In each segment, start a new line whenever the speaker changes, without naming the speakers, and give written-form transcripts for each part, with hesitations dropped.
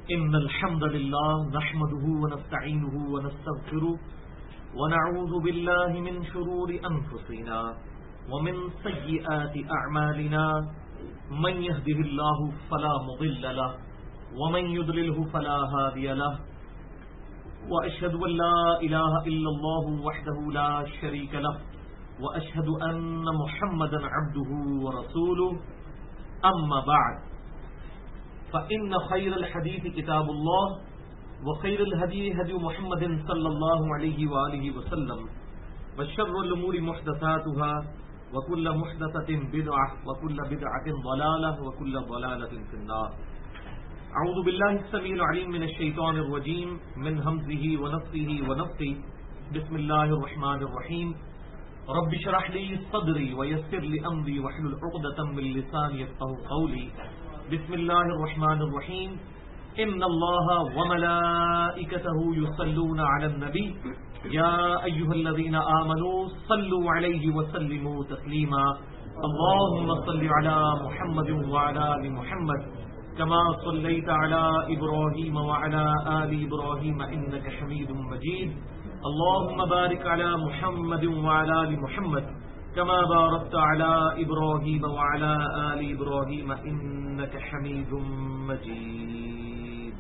إن الحمد لله نحمده ونستعينه ونستغفره ونعوذ بالله من شرور أنفسنا ومن سيئات أعمالنا من يهده الله فلا مضل له ومن يضلله فلا هادي له وأشهد أن لا إله إلا الله وحده لا شريك له وأشهد أن محمدا عبده ورسوله أما بعد فإن خير الحديث كتاب الله وخير الهدي هدي محمد صلى الله عليه وآله وسلم وشر الأمور محدثاتها وكل محدثة بدعة وكل بدعة ضلالة وكل ضلالة في النار. أعوذ بالله السميع العليم من الشيطان الرجيم من همزه ونفثه ونفثه. بسم الله الرحمن الرحيم. رب اشرح لي صدري ويسر لي أمري واحلل عقدة من لساني يفقهوا قولي. بسم الله الرحمن الرحيم. إن الله وملائكته يصلون على النبي يا أيها الذين آمنوا صلوا عليه وسلموا تسليما. اللهم صل على محمد وعلى آل محمد كما صليت على إبراهيم وعلى آل إبراهيم إنك حميد مجيد. اللهم بارك على محمد وعلى آل محمد كما باركت على إبراهيم وعلى آل إبراهيم إنك حميد مجيد.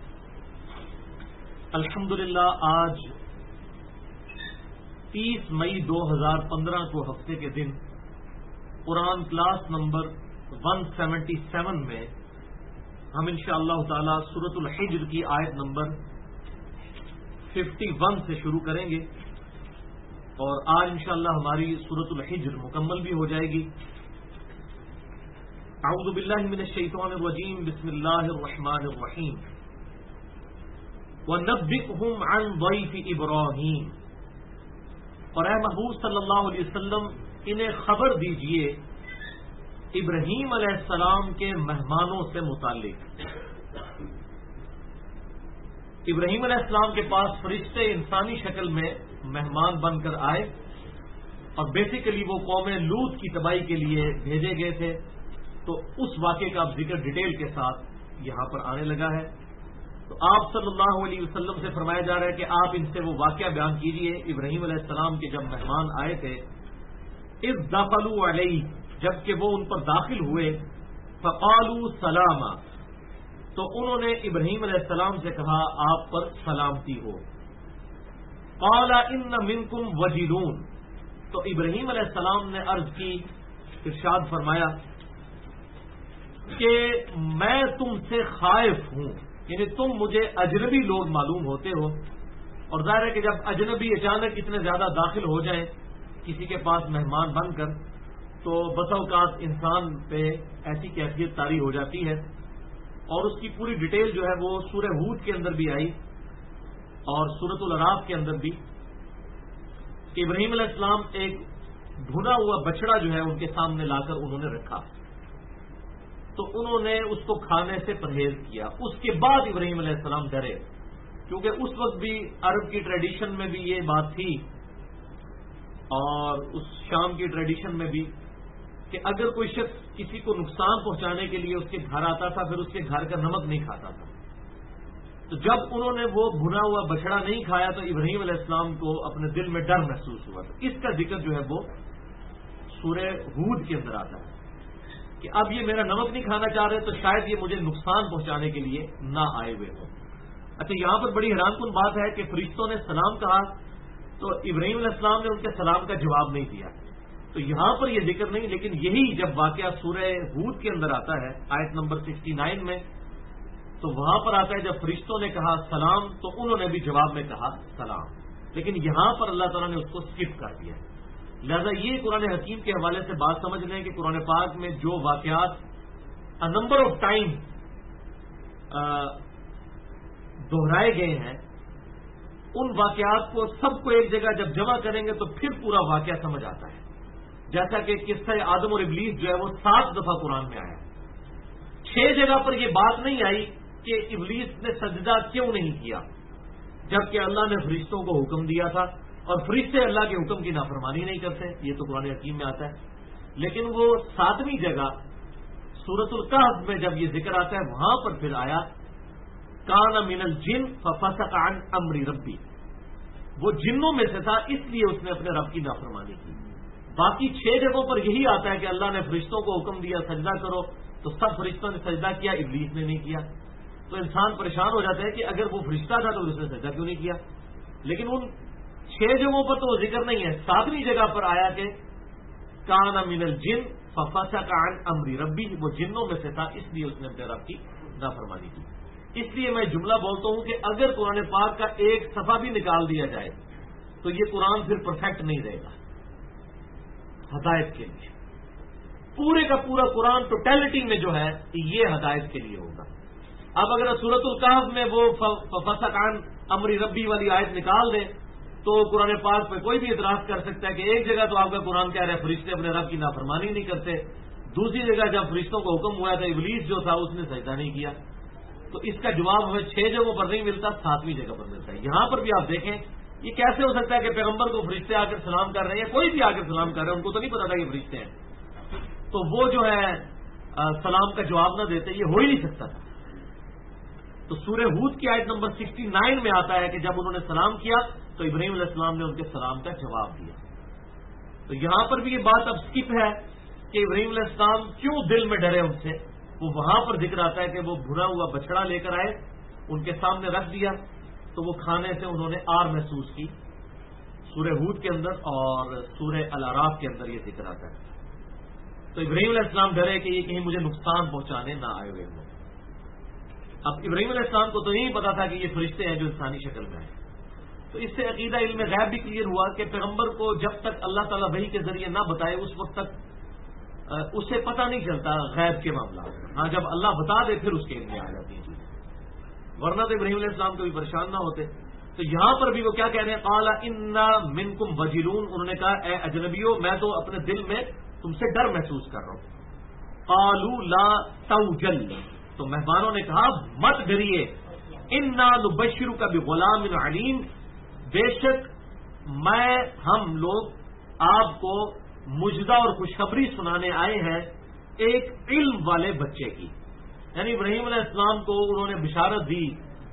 الحمدللہ آج 30 مئی 2015 کو ہفتے کے دن قرآن کلاس نمبر 177 میں ہم انشاءاللہ تعالی سورۃ الحجر کی آیت نمبر 51 سے شروع کریں گے اور آج انشاءاللہ ہماری سورۃ الحجر مکمل بھی ہو جائے گی. اعوذ باللہ من الشیطان الرجیم. بسم اللہ الرحمن الرحیم. وَنَبِّئْهُمْ عَنْ ضَيْفِ إِبْرَاهِيمَ. اور اے محبوب صلی اللہ علیہ وسلم انہیں خبر دیجئے ابراہیم علیہ السلام کے مہمانوں سے متعلق. ابراہیم علیہ السلام کے پاس فرشتے انسانی شکل میں مہمان بن کر آئے اور بیسیکلی وہ قوم لوط کی تباہی کے لیے بھیجے گئے تھے. تو اس واقعے کا اب ذکر ڈیٹیل کے ساتھ یہاں پر آنے لگا ہے. تو آپ صلی اللہ علیہ وسلم سے فرمایا جا رہا ہے کہ آپ ان سے وہ واقعہ بیان کیجئے ابراہیم علیہ السلام کے جب مہمان آئے تھے. اذ دخلوا علیہ، جبکہ وہ ان پر داخل ہوئے. فقالوا سلاما، تو انہوں نے ابراہیم علیہ السلام سے کہا آپ پر سلامتی ہو. قال ان منکم وجلون، تو ابراہیم علیہ السلام نے عرض کی، ارشاد فرمایا کہ میں تم سے خائف ہوں، یعنی تم مجھے اجنبی لوگ معلوم ہوتے ہو. اور ظاہر ہے کہ جب اجنبی اچانک اتنے زیادہ داخل ہو جائیں کسی کے پاس مہمان بن کر تو بسا اوقات انسان پہ ایسی کیفیت طاری ہو جاتی ہے. اور اس کی پوری ڈیٹیل جو ہے وہ سورہ ہود کے اندر بھی آئی اور سورۃ الاعراف کے اندر بھی کہ ابراہیم علیہ السلام ایک بھنا ہوا بچڑا جو ہے ان کے سامنے لا کر انہوں نے رکھا تو انہوں نے اس کو کھانے سے پرہیز کیا. اس کے بعد ابراہیم علیہ السلام ڈرے کیونکہ اس وقت بھی عرب کی ٹریڈیشن میں بھی یہ بات تھی اور اس شام کی ٹریڈیشن میں بھی کہ اگر کوئی شخص کسی کو نقصان پہنچانے کے لیے اس کے گھر آتا تھا پھر اس کے گھر کا نمک نہیں کھاتا تھا. تو جب انہوں نے وہ بھنا ہوا بچڑا نہیں کھایا تو ابراہیم علیہ السلام کو اپنے دل میں ڈر محسوس ہوا. اس کا ذکر جو ہے وہ سورہ ہود کے اندر آتا ہے کہ اب یہ میرا نمک نہیں کھانا چاہ رہے تو شاید یہ مجھے نقصان پہنچانے کے لیے نہ آئے ہوئے ہوں. اچھا یہاں پر بڑی حیران کن بات ہے کہ فرشتوں نے سلام کہا تو ابراہیم علیہ السلام نے ان کے سلام کا جواب نہیں دیا. تو یہاں پر یہ ذکر نہیں، لیکن یہی جب واقعہ سورہ ہود کے اندر آتا ہے آیت نمبر 69 میں تو وہاں پر آتا ہے جب فرشتوں نے کہا سلام تو انہوں نے بھی جواب میں کہا سلام. لیکن یہاں پر اللہ تعالیٰ نے اس کو اسکپ کر دیا. لہذا یہ قرآن حکیم کے حوالے سے بات سمجھ لیں کہ قرآن پاک میں جو واقعات نمبر آف ٹائم دہرائے گئے ہیں ان واقعات کو سب کو ایک جگہ جب جمع کریں گے تو پھر پورا واقعہ سمجھ آتا ہے. جیسا کہ قصہ آدم اور ابلیس جو ہے وہ 7 دفعہ قرآن میں آیا. 6 جگہ پر یہ بات نہیں آئی کہ ابلیس نے سجدہ کیوں نہیں کیا جبکہ اللہ نے فرشتوں کو حکم دیا تھا اور فرشتے اللہ کے حکم کی نافرمانی نہیں کرتے. یہ تو قرآن حکیم میں آتا ہے. لیکن وہ 7ویں جگہ سورۃ الکہف میں جب یہ ذکر آتا ہے وہاں پر پھر آیا کان من الجن ففسق عن امر ربی، وہ جنوں میں سے تھا اس لیے اس نے اپنے رب کی نافرمانی کی۔ باقی 6 جگہوں پر یہی آتا ہے کہ اللہ نے فرشتوں کو حکم دیا سجدہ کرو تو سب فرشتوں نے سجدہ کیا، ابلیس نے نہیں کیا۔ تو انسان پریشان ہو جاتا ہے کہ اگر وہ فرشتہ تھا تو اس نے سجدہ کیوں نہیں کیا؟ لیکن ان 6 جگہوں پر تو وہ ذکر نہیں ہے۔ 7ویں جگہ پر آیا کہ کان من الجن ففسق عن امر ربی، وہ جنوں میں سے تھا اس لیے اس نے اپنے رب کی نافرمانی کی۔ اس لیے میں جملہ بولتا ہوں کہ اگر قرآن پاک کا ایک صفحہ بھی نکال دیا جائے تو یہ قرآن پھر پرفیکٹ نہیں رہے گا ہدایت کے لیے۔ پورے کا پورا قرآن ٹوٹیلٹی میں جو ہے یہ ہدایت کے لیے ہوگا۔ اب اگر سورۃ الکہف میں وہ ففسق عن امر ربی والی آیت نکال دیں تو قرآن پاک پہ کوئی بھی اعتراض کر سکتا ہے کہ ایک جگہ تو آپ کا قرآن کہہ رہا ہے فرشتے اپنے رب کی نافرمانی نہیں کرتے، دوسری جگہ جب فرشتوں کو حکم ہوا تھا ابلیس جو تھا اس نے سجدہ نہیں کیا۔ تو اس کا جواب ہمیں 6 جگہوں پر نہیں ملتا، 7ویں جگہ پر ملتا ہے۔ یہاں پر بھی آپ دیکھیں یہ کیسے ہو سکتا ہے کہ پیغمبر کو فرشتے آ کر سلام کر رہے ہیں، کوئی بھی آ کر سلام کر رہے ہیں، ان کو تو نہیں پتا تھا کہ فرشتے ہیں، تو وہ جو ہے سلام کا جواب نہ دیتے، یہ ہو ہی نہیں سکتا تھا۔ تو سورہ ہود کی آیت نمبر 69 میں آتا ہے کہ جب انہوں نے سلام کیا تو ابراہیم علیہ السلام نے ان کے سلام کا جواب دیا۔ تو یہاں پر بھی یہ بات اب سکپ ہے کہ ابراہیم علیہ السلام کیوں دل میں ڈرے ان سے، وہ وہاں پر ذکر آتا ہے کہ وہ بھرا ہوا بچڑا لے کر آئے، ان کے سامنے رکھ دیا تو وہ کھانے سے انہوں نے آر محسوس کی، سورہ ہود کے اندر اور سورہ الاعراف کے اندر یہ ذکر آتا ہے۔ تو ابراہیم علیہ السلام ڈرے کہ یہ کہیں مجھے نقصان پہنچانے نہ آئے ہوئے ہوں۔ اب ابراہیم علیہ السلام کو تو نہیں پتا تھا کہ یہ فرشتے ہیں جو انسانی شکل میں ہیں۔ تو اس سے عقیدہ علم غیب بھی کلیئر ہوا کہ پیغمبر کو جب تک اللہ تعالیٰ وحی کے ذریعے نہ بتائے اس وقت تک اسے پتہ نہیں چلتا غیب کے معاملات۔ ہاں جب اللہ بتا دے پھر اس کے علم میں آ جاتی ہیں چیزیں، ورنہ تو ابراہیم علیہ السلام کبھی پریشان نہ ہوتے۔ تو یہاں پر بھی وہ کیا کہہ رہے ہیں، قال انا منکم وجلون، انہوں نے کہا اے اجنبیوں میں تو اپنے دل میں تم سے ڈر محسوس کر رہا ہوں۔ قالوا لا توجل، تو مہمانوں نے کہا مت ڈریے، انا نبشرک بغلام علیم، بے شک ہم لوگ آپ کو مجدہ اور خوشخبری سنانے آئے ہیں ایک علم والے بچے کی۔ یعنی ابراہیم علیہ السلام کو انہوں نے بشارت دی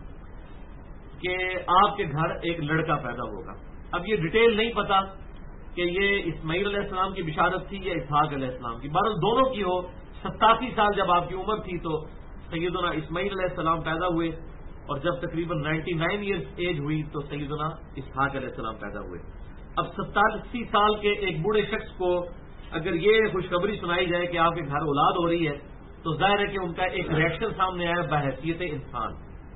کہ آپ کے گھر ایک لڑکا پیدا ہوگا۔ اب یہ ڈیٹیل نہیں پتا کہ یہ اسماعیل علیہ السلام کی بشارت تھی یا اسحاق علیہ السلام کی، بہرحال دونوں کی ہو۔ 87 سال جب آپ کی عمر تھی تو سیدنا اسماعیل علیہ السلام پیدا ہوئے، اور جب تقریباً 99 ایئرز ایج ہوئی تو سیدنا اسحاق علیہ السلام پیدا ہوئے۔ اب 87 سال کے ایک بوڑھے شخص کو اگر یہ خوشخبری سنائی جائے کہ آپ کے گھر اولاد ہو رہی ہے تو ظاہر ہے کہ ان کا ایک ریئیکشن سامنے آیا بحیثیت انسان۔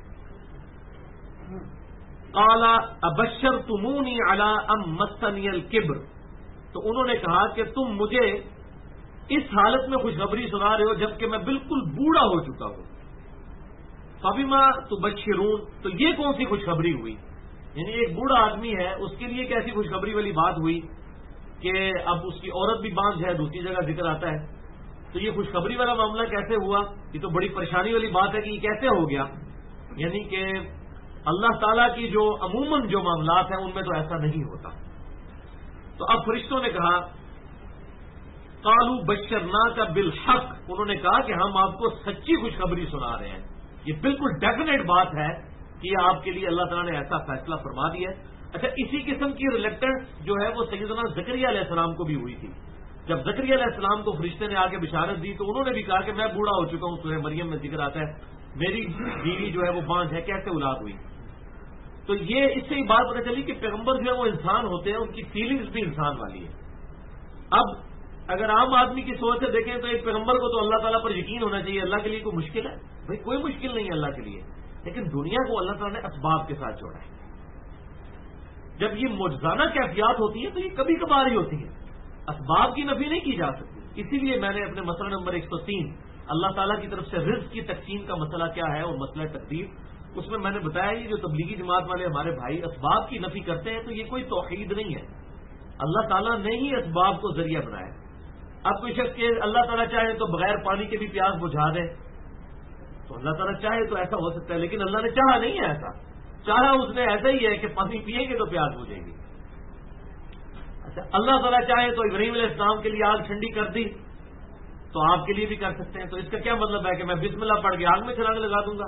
قال ابشرتمونی علی ام مسنی الکبر، تو انہوں نے کہا کہ تم مجھے اس حالت میں خوشخبری سنا رہے ہو جبکہ میں بالکل بوڑھا ہو چکا ہوں۔ فبما تبشرون، تو یہ کون سی خوشخبری ہوئی؟ یعنی ایک بوڑھا آدمی ہے اس کے لیے کیسی خوشخبری والی بات ہوئی کہ اب اس کی عورت بھی بانجھ ہے، دوسری جگہ ذکر آتا ہے، تو یہ خوشخبری والا معاملہ کیسے ہوا؟ یہ تو بڑی پریشانی والی بات ہے کہ یہ کیسے ہو گیا۔ یعنی کہ اللہ تعالیٰ کی جو عموماً جو معاملات ہیں ان میں تو ایسا نہیں ہوتا۔ تو اب فرشتوں نے کہا قالوا بشرناک بالحق، انہوں نے کہا کہ ہم آپ کو سچی خوشخبری سنا رہے ہیں، یہ بالکل ڈیفینیٹ بات ہے کہ آپ کے لیے اللہ تعالیٰ نے ایسا فیصلہ فرما دیا ہے۔ اچھا، اسی قسم کی ریلیکٹنس جو ہے وہ سیدنا زکریا علیہ السلام کو بھی ہوئی تھی۔ جب زکریا علیہ السلام کو فرشتے نے آ کے بشارت دی تو انہوں نے بھی کہا کہ میں بوڑھا ہو چکا ہوں، سورہ مریم میں ذکر آتا ہے میری بیوی جو ہے وہ بانجھ ہے، کیسے اولاد ہوئی؟ تو یہ اس سے ہی بات پتہ چلی کہ پیغمبر جو ہے وہ انسان ہوتے ہیں، ان کی فیلنگز بھی انسان والی ہے۔ اب اگر عام آدمی کی سوچ سے دیکھیں تو ایک پیغمبر کو تو اللہ تعالیٰ پر یقین ہونا چاہیے، اللہ کے لیے کوئی مشکل ہے؟ بھائی کوئی مشکل نہیں ہے اللہ کے لیے، لیکن دنیا کو اللہ تعالیٰ نے اسباب کے ساتھ جوڑا ہے۔ جب یہ معجزانہ کیفیات ہوتی ہیں تو یہ کبھی کبھار ہی ہوتی ہیں، اسباب کی نفی نہیں کی جا سکتی۔ اسی لیے میں نے اپنے مسئلہ نمبر 103 اللہ تعالیٰ کی طرف سے رزق کی تقسیم کا مسئلہ کیا ہے اور مسئلہ تقدیر، اس میں میں نے بتایا یہ جو تبلیغی جماعت والے ہمارے بھائی اسباب کی نفی کرتے ہیں تو یہ کوئی توحید نہیں ہے، اللہ تعالیٰ نے ہی اسباب کو ذریعہ بنایا۔ اب کوئی شخص کہ اللہ تعالیٰ چاہے تو بغیر پانی کے بھی پیاس بجھا دے، تو اللہ تعالیٰ چاہے تو ایسا ہو سکتا ہے، لیکن اللہ نے چاہا نہیں ہے ایسا، چاہا اس نے ایسا ہی ہے کہ پانی پیئیں گے تو پیاس بجھے گی۔ اچھا، اللہ تعالیٰ چاہے تو ابراہیم علیہ السلام کے لیے آگ ٹھنڈی کر دی تو آپ کے لیے بھی کر سکتے ہیں، تو اس کا کیا مطلب ہے کہ میں بسم اللہ پڑھ کے آگ میں چھلانگ لگا دوں گا؟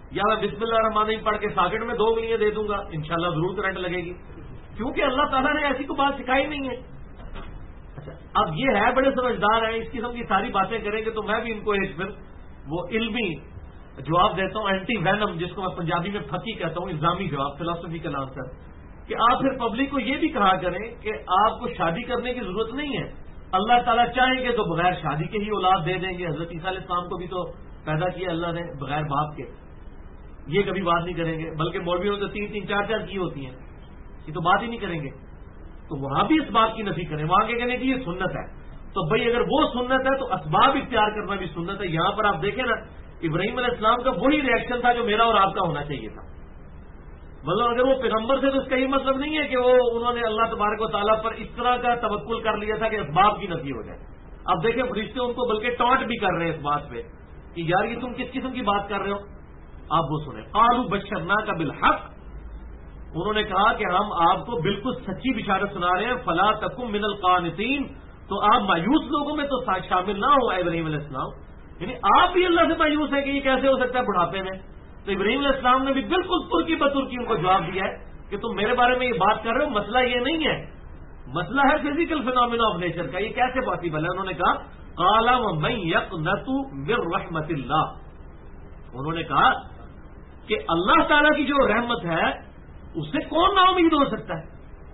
یا میں بسم اللہ الرحمن الرحیم پڑھ کے ساکٹ میں 2 انگلیاں دے دوں گا، انشاءاللہ ضرور کرنٹ لگے گی، کیونکہ اللہ تعالیٰ نے ایسی کو بات سکھائی نہیں ہے۔ اچھا، اب یہ ہے بڑے سمجھدار ہیں، اس قسم کی ساری باتیں کریں گے تو میں بھی ان کو ایک پھر وہ علمی جواب دیتا ہوں، اینٹی وینم، جس کو میں پنجابی میں پھکی کہتا ہوں، الزامی جواب، فلسفیکل آنسر، کہ آپ پھر پبلک کو یہ بھی کہا کریں کہ آپ کو شادی کرنے کی ضرورت نہیں ہے، اللہ تعالیٰ چاہیں گے تو بغیر شادی کے ہی اولاد دے دیں گے۔ حضرت عیسیٰ علیہ السلام کو بھی تو پیدا کیا اللہ نے بغیر باپ کے، یہ کبھی بات نہیں کریں گے، بلکہ مولویوں نے تو 3 4 کی ہوتی ہیں، یہ تو بات ہی نہیں کریں گے۔ تو وہاں بھی اس بات کی نفی کریں، وہاں کے کہنے کی یہ سنت ہے، تو بھائی اگر وہ سنت ہے تو اسباب اختیار کرنا بھی سنت ہے۔ یہاں پر آپ دیکھیں نا، ابراہیم علیہ السلام کا وہی ریئیکشن تھا جو میرا اور آپ کا ہونا چاہیے تھا۔ مطلب اگر وہ پیغمبر سے تو اس کا یہ مطلب نہیں ہے کہ وہ انہوں نے اللہ تبارک و تعالیٰ پر اس طرح کا توکل کر لیا تھا کہ اسباب کی نفی ہو جائے۔ اب دیکھیں فرشتے ان کو بلکہ ٹانٹ بھی کر رہے ہیں اس بات پہ کہ یار یہ تم کس قسم کی بات کر رہے ہو، آپ وہ سنیں۔ قالوا بشرناک بالحق، انہوں نے کہا کہ ہم آپ کو بالکل سچی بشارت سنا رہے ہیں، فلا تکن من القانتین، تو آپ مایوس لوگوں میں تو شامل نہ ہو اے ابراہیم علیہ السلام، یعنی آپ بھی اللہ سے مایوس ہیں کہ یہ کیسے ہو سکتا ہے بڑھاپے میں۔ تو ابراہیم علیہ السلام نے بھی بالکل ترکی بترکی ان کو جواب دیا ہے کہ تم میرے بارے میں یہ بات کر رہے ہو، مسئلہ یہ نہیں ہے، مسئلہ ہے فزیکل فینومینا آف نیچر کا، یہ کیسے پاسبل ہے؟ انہوں نے کہا قال ومن یقنط من رحمت اللہ، انہوں نے کہا کہ اللہ تعالیٰ کی جو رحمت ہے اس سے کون نا امید ہو سکتا ہے؟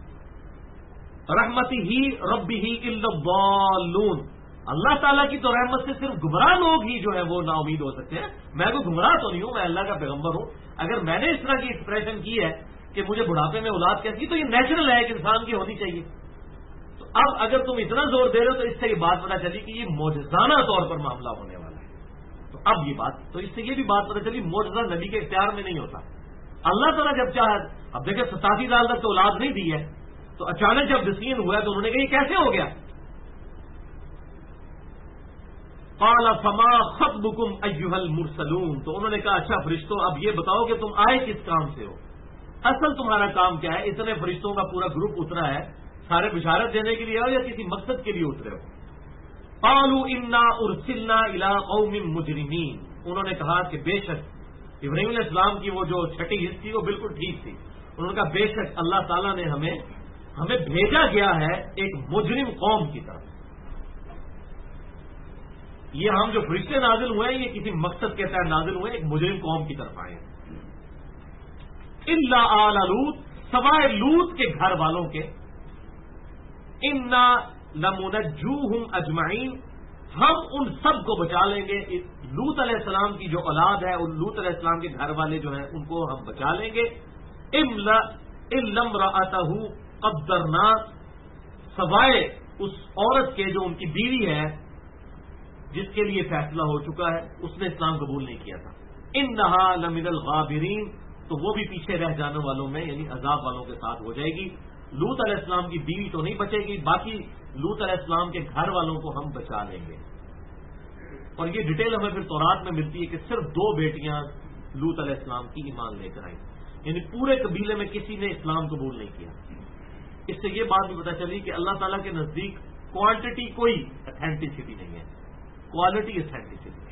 رحمتی ہی ربی ہی الا الضالون، اللہ تعالیٰ کی تو رحمت سے صرف گمراہ لوگ ہی جو ہے وہ نا امید ہو سکتے ہیں۔ میں کوئی گمراہ تو نہیں ہوں، میں اللہ کا پیغمبر ہوں، اگر میں نے اس طرح کی ایکسپریشن کی ہے کہ مجھے بڑھاپے میں اولاد کیسی، تو یہ نیچرل ہے، ایک انسان کی ہونی چاہیے۔ تو اب اگر تم اتنا زور دے رہے ہو تو اس سے یہ بات پتہ چلی کہ یہ معجزانہ طور پر معاملہ ہونے والا ہے۔ تو اب یہ بات، تو اس سے یہ بھی بات پتہ چلی معجزہ نبی کے اختیار میں نہیں ہوتا، اللہ تعالیٰ جب چاہے۔ اب دیکھیں 87 سال تک تو اولاد نہیں دی ہے، تو اچانک جب ڈسیزن ہوا تو انہوں نے کہا یہ کیسے ہو گیا؟ قال فما خطبكم ايها المرسلون، تو انہوں نے کہا اچھا فرشتوں اب یہ بتاؤ کہ تم آئے کس کام سے ہو، اصل تمہارا کام کیا ہے؟ اتنے فرشتوں کا پورا گروپ اترا ہے، سارے بشارت دینے کے لیے ہو یا کسی مقصد کے لیے اترے ہو؟ قالوا انا ارسلنا الى قوم مجرمين، انہوں نے کہا کہ بے شک ابراہیم علیہ السلام کی وہ جو چھٹی حص تھی وہ بالکل ٹھیک تھی، انہوں نے کہا بے شک اللہ تعالیٰ نے ہمیں بھیجا گیا ہے ایک مجرم قوم کی طرف، یہ ہم جو فرشتے نازل ہوئے ہیں یہ کسی مقصد کے تحت نازل ہوئے، ایک مجرم قوم کی طرف آئے ہیں۔ الا آل لوط، سوائے لوط کے گھر والوں کے، انا لمنجوہم اجمعین، ہم ان سب کو بچا لیں گے، لوط علیہ السلام کی جو اولاد ہے، ان لوط علیہ السلام کے گھر والے جو ہیں ان کو ہم بچا لیں گے، الا امرأتہ قدرنا، سوائے اس عورت کے جو ان کی بیوی ہے جس کے لیے فیصلہ ہو چکا ہے، اس نے اسلام قبول نہیں کیا تھا، انہا لمن الغابرین، تو وہ بھی پیچھے رہ جانے والوں میں یعنی عذاب والوں کے ساتھ ہو جائے گی۔ لوط علیہ السلام کی بیوی تو نہیں بچے گی، باقی لوط علیہ السلام کے گھر والوں کو ہم بچا لیں گے۔ اور یہ ڈیٹیل ہمیں پھر تورات میں ملتی ہے کہ صرف 2 بیٹیاں لوط علیہ السلام کی ایمان لے کر آئیں، یعنی پورے قبیلے میں کسی نے اسلام قبول نہیں کیا۔ اس سے یہ بات بھی پتہ چلی کہ اللہ تعالیٰ کے نزدیک کوانٹٹی کوئی اتھینٹسٹی نہیں ہے، کوالٹی اتھینٹسٹی ہے۔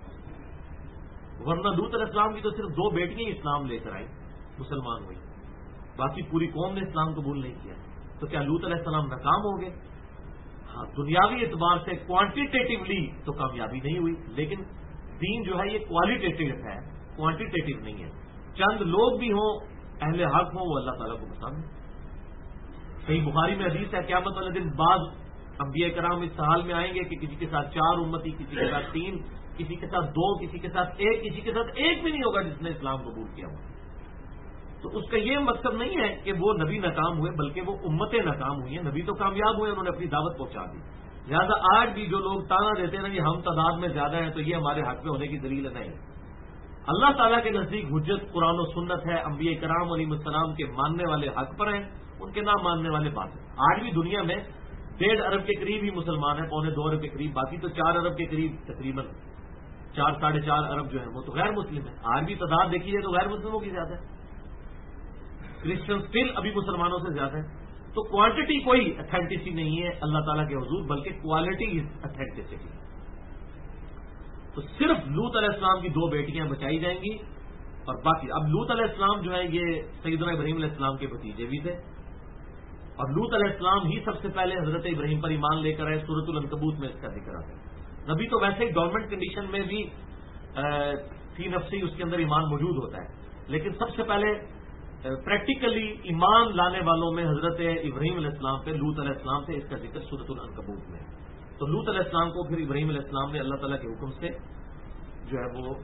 ورنہ لوط علیہ السلام کی تو صرف 2 بیٹیاں اسلام لے کر آئی، مسلمان ہوئی، باقی پوری قوم نے اسلام قبول نہیں کیا۔ تو کیا لوط علیہ السلام ناکام ہو گئے؟ ہاں، دنیاوی اعتبار سے کوانٹیٹیولی تو کامیابی نہیں ہوئی، لیکن دین جو ہے یہ کوالٹیٹیو ہے، کوانٹیٹیو نہیں ہے۔ چند لوگ بھی ہوں اہل حق ہوں وہ اللہ تعالیٰ کو پسند ہے۔ صحیح بخاری میں حدیث ہے قیامت والے دن بعض انبیاء کرام اس حال میں آئیں گے کہ کسی کے ساتھ 4 امتی، کسی کے ساتھ 3، کسی کے ساتھ 2، کسی کے ساتھ 1، کسی کے ساتھ 1 بھی نہیں ہوگا جس نے اسلام قبول کیا ہو۔ تو اس کا یہ مقصد نہیں ہے کہ وہ نبی ناکام ہوئے، بلکہ وہ امتیں ناکام ہوئی ہیں، نبی تو کامیاب ہوئے، انہوں نے اپنی دعوت پہنچا دی۔ لہٰذا آج بھی جو لوگ تانا دیتے ہیں نا کہ ہم تعداد میں زیادہ ہیں تو یہ ہمارے حق میں ہونے کی دلیل نہیں۔ اللہ تعالیٰ کے نزدیک حجت قرآن و سنت ہے، انبیاء کرام علیہ السلام کے ماننے والے حق پر ہیں، ان کے نہ ماننے والے بات ہیں۔ آج بھی دنیا میں 1.5 ارب کے قریب ہی مسلمان ہیں، 1.25 ارب کے قریب، باقی تو 4 ارب کے قریب تقریباً 4 ساڑھے 4 ارب جو ہیں وہ تو غیر مسلم ہیں۔ آج بھی تعداد دیکھی جائے تو غیر مسلموں کی زیادہ ہے، کرسچن اسٹل ابھی مسلمانوں سے زیادہ ہے۔ تو کوانٹٹی کوئی اتھینٹسٹی نہیں ہے اللہ تعالیٰ کے حضور، بلکہ کوالٹی از اتھینٹسٹی۔ تو صرف لوط علیہ السلام کی 2 بیٹیاں بچائی جائیں گی، اور باقی اب لوط علیہ السلام جو ہے یہ سیدنا ابراہیم علیہ السلام کے بھتیجے بھی تھے، اور لوط علیہ السلام ہی سب سے پہلے حضرت ابراہیم پر ایمان لے کر آئے. سورۃ العنکبوت میں اس کا ذکر آتا ہے. نبی تو ویسے ہی گورنمنٹ کنڈیشن میں بھی فی نفسی اس کے اندر ایمان موجود ہوتا ہے، لیکن سب سے پہلے پریکٹیکلی ایمان لانے والوں میں حضرت ابراہیم علیہ السلام پہ لوط علیہ السلام سے اس کا ذکر سورۃ العنکبوت میں ہے. تو لوط علیہ السلام کو پھر ابراہیم علیہ السلام نے اللہ تعالیٰ کے حکم سے جو ہے وہ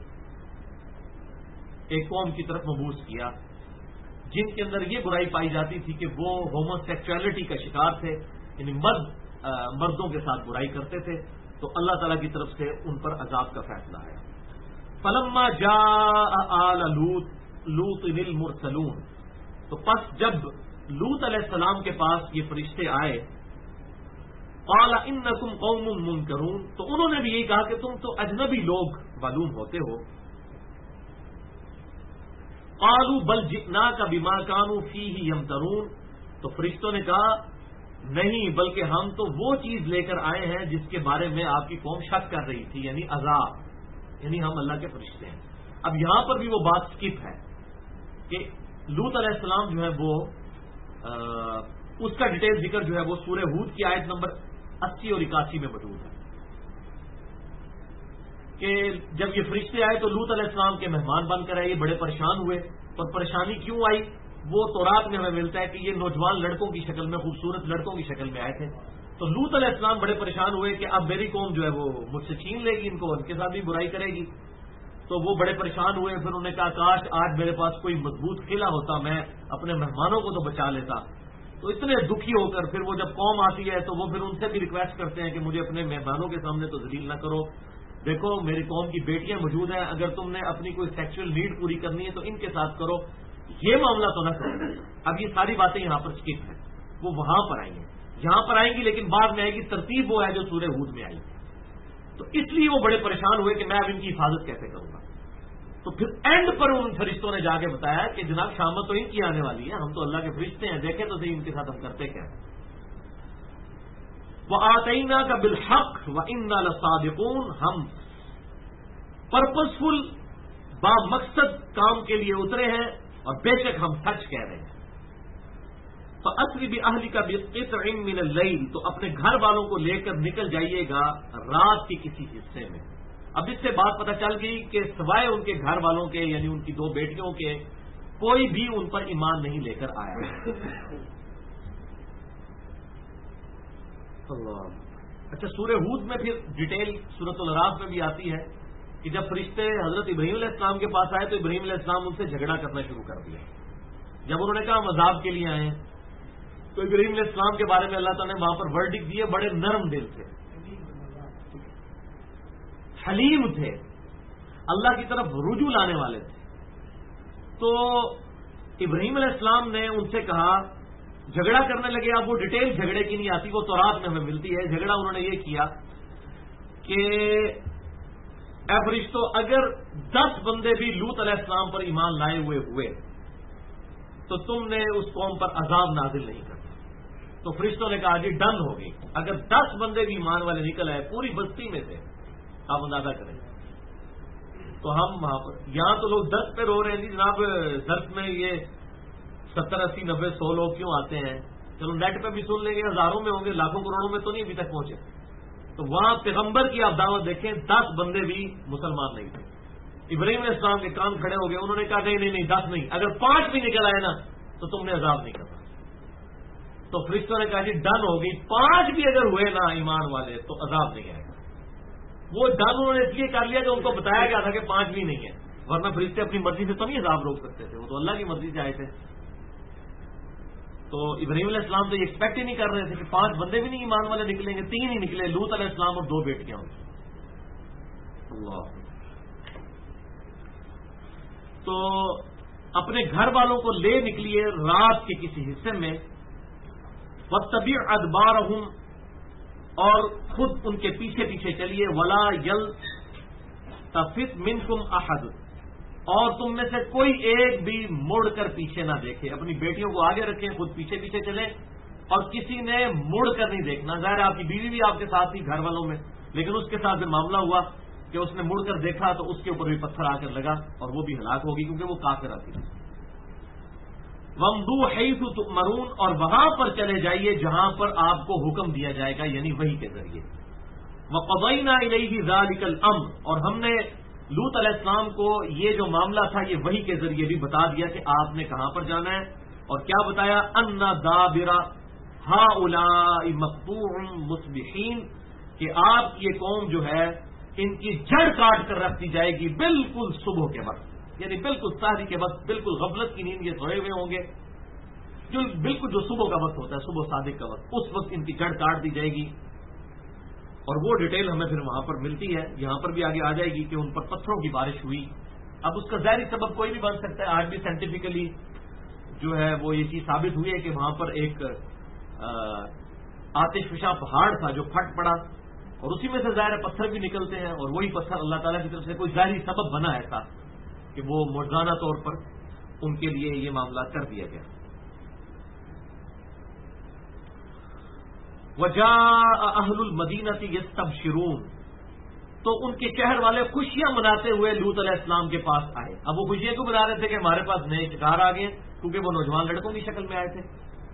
ایک قوم کی طرف مبعوث کیا جن کے اندر یہ برائی پائی جاتی تھی کہ وہ ہومو سیکچولیٹی کا شکار تھے، یعنی مردوں کے ساتھ برائی کرتے تھے. تو اللہ تعالیٰ کی طرف سے ان پر عذاب کا فیصلہ آیا. فلما جاء آل لوط المرسلون، تو پس جب لوط علیہ السلام کے پاس یہ فرشتے آئے، قال انکم قوم منکرون، تو انہوں نے بھی یہی کہا کہ تم تو اجنبی لوگ معلوم ہوتے ہو. قالوا بل جئناک بما كانوا فيه يمترون، تو فرشتوں نے کہا نہیں، بلکہ ہم تو وہ چیز لے کر آئے ہیں جس کے بارے میں آپ کی قوم شک کر رہی تھی، یعنی عذاب، یعنی ہم اللہ کے فرشتے ہیں. اب یہاں پر بھی وہ بات سکپ ہے کہ لوط علیہ السلام جو ہے وہ اس کا ڈیٹیل ذکر جو ہے وہ سورہ ہود کی آیت نمبر 80 اور 81 میں موجود ہے کہ جب یہ فرشتے آئے تو لوط علیہ السلام کے مہمان بن کر آئے. یہ بڑے پریشان ہوئے، اور پریشانی کیوں آئی وہ تورات میں ہمیں ملتا ہے کہ یہ نوجوان لڑکوں کی شکل میں، خوبصورت لڑکوں کی شکل میں آئے تھے. تو لوط علیہ السلام بڑے پریشان ہوئے کہ اب میری قوم جو ہے وہ مجھ سے چھین لے گی، ان کو ان کے ساتھ بھی برائی کرے گی. تو وہ بڑے پریشان ہوئے. پھر انہوں نے کہا کاش آج میرے پاس کوئی مضبوط قلعہ ہوتا، میں اپنے مہمانوں کو تو بچا لیتا. تو اتنے دکھی ہو کر پھر وہ جب قوم آتی ہے تو وہ پھر ان سے بھی ریکویسٹ کرتے ہیں کہ مجھے اپنے مہمانوں کے سامنے تو ذلیل نہ کرو، دیکھو میری قوم کی بیٹیاں موجود ہیں، اگر تم نے اپنی کوئی سیکشل نیڈ پوری کرنی ہے تو ان کے ساتھ کرو، یہ معاملہ تو نہ کرو. اب یہ ساری باتیں یہاں پر سکپ ہیں، وہ وہاں پر آئیں گے، یہاں پر آئیں گی لیکن بعد میں آئے گی. ترتیب وہ ہے جو سورہ ہود میں آئی. تو اس لیے وہ بڑے پریشان ہوئے کہ میں اب ان کی حفاظت کیسے کروں گا. تو پھر اینڈ پر ان فرشتوں نے جا کے بتایا کہ جناب شامت تو ان کی آنے والی ہے، ہم تو اللہ کے فرشتے ہیں، دیکھیں تو صحیح ان کے ساتھ ہم کرتے کیا. وَآتَيْنَاكَ بِالْحَقِّ وَإِنَّا لَصَادِقُونَ، ہم پرپسفل با مقصد کام کے لیے اترے ہیں اور بے شک ہم سچ کہہ رہے ہیں. فَأَسْرِ بِأَهْلِكَ بِقِطْعٍ مِّنَ اللَّيْلِ، تو اپنے گھر والوں کو لے کر نکل جائیے گا رات کے کسی حصے میں. اب اس سے بات پتہ چل گئی کہ سوائے ان کے گھر والوں کے یعنی ان کی 2 بیٹیوں کے کوئی بھی ان پر ایمان نہیں لے کر آیا. اچھا سورہ ہود میں پھر ڈیٹیل سورۃ الاعراف میں بھی آتی ہے کہ جب فرشتے حضرت ابراہیم علیہ السلام کے پاس آئے تو ابراہیم علیہ السلام ان سے جھگڑا کرنا شروع کر دیا. جب انہوں نے کہا ہم عذاب کے لیے آئے ہیں تو ابراہیم علیہ السلام کے بارے میں اللہ تعالیٰ نے وہاں پر ورڈک دیے، بڑے نرم دل تھے، حلیم تھے، اللہ کی طرف رجوع لانے والے تھے. تو ابراہیم علیہ السلام نے ان سے کہا، جھگڑا کرنے لگے. اب وہ ڈیٹیل جھگڑے کی نہیں آتی، وہ تورات میں ہمیں ملتی ہے. جھگڑا انہوں نے یہ کیا کہ اے فرشتوں، اگر 10 بندے بھی لوط علیہ السلام پر ایمان لائے ہوئے تو تم نے اس قوم پر عذاب نازل نہیں کرنا. تو فرشتوں نے کہا جی ڈن ہو گئی. اگر 10 بندے بھی ایمان والے نکل آئے پوری بستی میں سے، آپ اندازہ کریں. تو ہم وہاں پر یہاں تو لوگ 10 پہ رو رہے ہیں جی جناب، درس میں یہ 70 80 90 100 لوگ کیوں آتے ہیں؟ چلو نیٹ پہ بھی سن لیں گے، ہزاروں میں ہوں گے، لاکھوں کروڑوں میں تو نہیں ابھی تک پہنچے. تو وہاں پیغمبر کی آپ دعوت دیکھیں، 10 بندے بھی مسلمان نہیں تھے. ابراہیم علیہ السلام کے کان کھڑے ہو گئے. انہوں نے کہا نہیں 10 نہیں، اگر 5 بھی نکل آئے نا تو تم نے عذاب نہیں کرنا. تو فرشتوں نے کہا جی ڈن ہو گئی، 5 بھی اگر ہوئے نا ایمان والے تو عذاب نہیں آئے گا. وہ ڈن انہوں نے اس لیے کر لیا کہ ان کو بتایا گیا تھا کہ 5 بھی نہیں ہے، ورنہ فرشتے اپنی مرضی سے تو نہیں عذاب روک سکتے تھے، وہ تو اللہ کی مرضی سے آئے تھے. تو ابراہیم علیہ السلام تو یہ ایکسپیکٹ ہی نہیں کر رہے تھے کہ 5 بندے بھی نہیں ایمان والے نکلیں گے. 3 ہی نکلے، لوط علیہ السلام اور 2 بیٹیاں. اللہ. تو اپنے گھر والوں کو لے نکلیے رات کے کسی حصے میں. وَاتَّبِعْ أَدْبَارَهُمْ، اور خود ان کے پیچھے پیچھے چلیے. وَلَا يَلْتَفِتْ مِنْكُمْ أَحَدٌ، اور تم میں سے کوئی ایک بھی مڑ کر پیچھے نہ دیکھے. اپنی بیٹیوں کو آگے رکھیں، خود پیچھے پیچھے چلیں، اور کسی نے مڑ کر نہیں دیکھنا. ظاہر آپ کی بیوی بھی آپ کے ساتھ تھی گھر والوں میں، لیکن اس کے ساتھ جو معاملہ ہوا کہ اس نے مڑ کر دیکھا تو اس کے اوپر بھی پتھر آ کر لگا اور وہ بھی ہلاک ہوگی کیونکہ وہ کافرہ تھی. وَامْضُوا حَيْثُ تُؤْمَرُونَ، اور وہاں پر چلے جائیے جہاں پر آپ کو حکم دیا جائے گا، یعنی وحی کے ذریعے. وَقَضَيْنَا إِلَيْهِ ذَلِكَ الْأَمْرَ، اور ہم نے لوط علیہ السلام کو یہ جو معاملہ تھا یہ وحی کے ذریعے بھی بتا دیا کہ آپ نے کہاں پر جانا ہے. اور کیا بتایا؟ أَنَّ دَابِرَ هَؤُلَاءِ مَقْطُوعٌ مُصْبِحِينَ، کہ آپ کی یہ قوم جو ہے ان کی جڑ کاٹ کر رکھ دی جائے گی بالکل صبح کے وقت، یعنی بالکل سحری کے وقت، بالکل غفلت کی نیند یہ سوئے ہوئے ہوں گے، جو بالکل جو صبح کا وقت ہوتا ہے، صبح صادق کا وقت، اس وقت ان کی جڑ کاٹ دی جائے گی. اور وہ ڈیٹیل ہمیں پھر وہاں پر ملتی ہے، یہاں پر بھی آگے آ جائے گی کہ ان پر پتھروں کی بارش ہوئی. اب اس کا ظاہری سبب کوئی بھی بن سکتا ہے، آج بھی سائنٹیفکلی جو ہے وہ یہ چیز ثابت ہوئی ہے کہ وہاں پر ایک آتش فشاں پہاڑ تھا جو پھٹ پڑا اور اسی میں سے ظاہر پتھر بھی نکلتے ہیں، اور وہی پتھر اللہ تعالیٰ کی طرف سے کوئی ظاہری سبب بنا ایسا کہ وہ معجزانہ طور پر ان کے لیے یہ معاملہ کر دیا گیا. وَجَاءَ أَهْلُ الْمَدِينَةِ يَسْتَبْشِرُونَ، تو ان کے شہر والے خوشیاں مناتے ہوئے لوط علیہ السلام کے پاس آئے. اب وہ خوشیاں کیوں منا رہے تھے کہ ہمارے پاس نئے شکار آ گئے، کیونکہ وہ نوجوان لڑکوں کی شکل میں آئے تھے.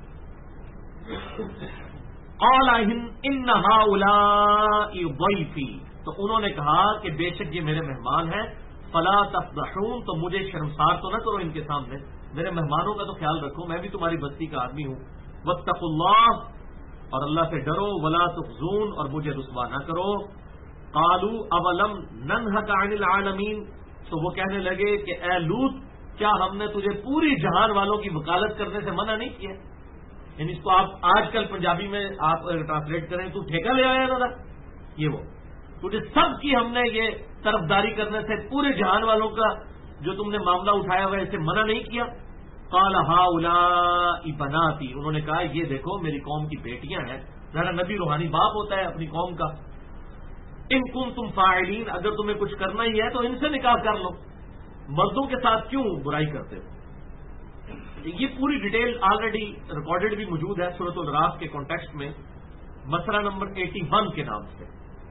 قَالَ إِنَّ هَؤُلَاءِ ضَيْفِي، تو انہوں نے کہا کہ بے شک یہ میرے مہمان ہیں. فَلَا تَفْضَحُونَ، تو مجھے شرمسار تو نہ کرو ان کے سامنے، میرے مہمانوں کا تو خیال رکھو، میں بھی تمہاری بستی کا آدمی ہوں. وَاتَّقُوا اللَّهَ، اور اللہ سے ڈرو. وَلَا تُخْزُونَ، اور مجھے رسوا نہ کرو. قَالُوا أَوَلَمْ نَنْهَكَ عَنِ الْعَالَمِينَ، تو وہ کہنے لگے کہ اے لوط، کیا ہم نے تجھے پوری جہان والوں کی وکالت کرنے سے منع نہیں کیا؟ یعنی اس کو آپ آج کل پنجابی میں آپ ٹرانسلیٹ کریں تو ٹھیکہ لے آیا نا، یہ وہ تجھے سب کی ہم نے یہ طرفداری کرنے سے پورے جہان والوں کا جو تم نے معاملہ اٹھایا ہوا ہے اسے منع نہیں کیا. قال هؤلاء بناتی، انہوں نے کہا یہ دیکھو میری قوم کی بیٹیاں ہیں. ذرا نبی روحانی باپ ہوتا ہے اپنی قوم کا. ان کنتم فاعلین، اگر تمہیں کچھ کرنا ہی ہے تو ان سے نکاح کر لو، مردوں کے ساتھ کیوں برائی کرتے ہو. یہ پوری ڈیٹیل آلریڈی ریکارڈڈ بھی موجود ہے سورۃ الراف کے کانٹیکسٹ میں، مسئلہ نمبر 81 کے نام سے.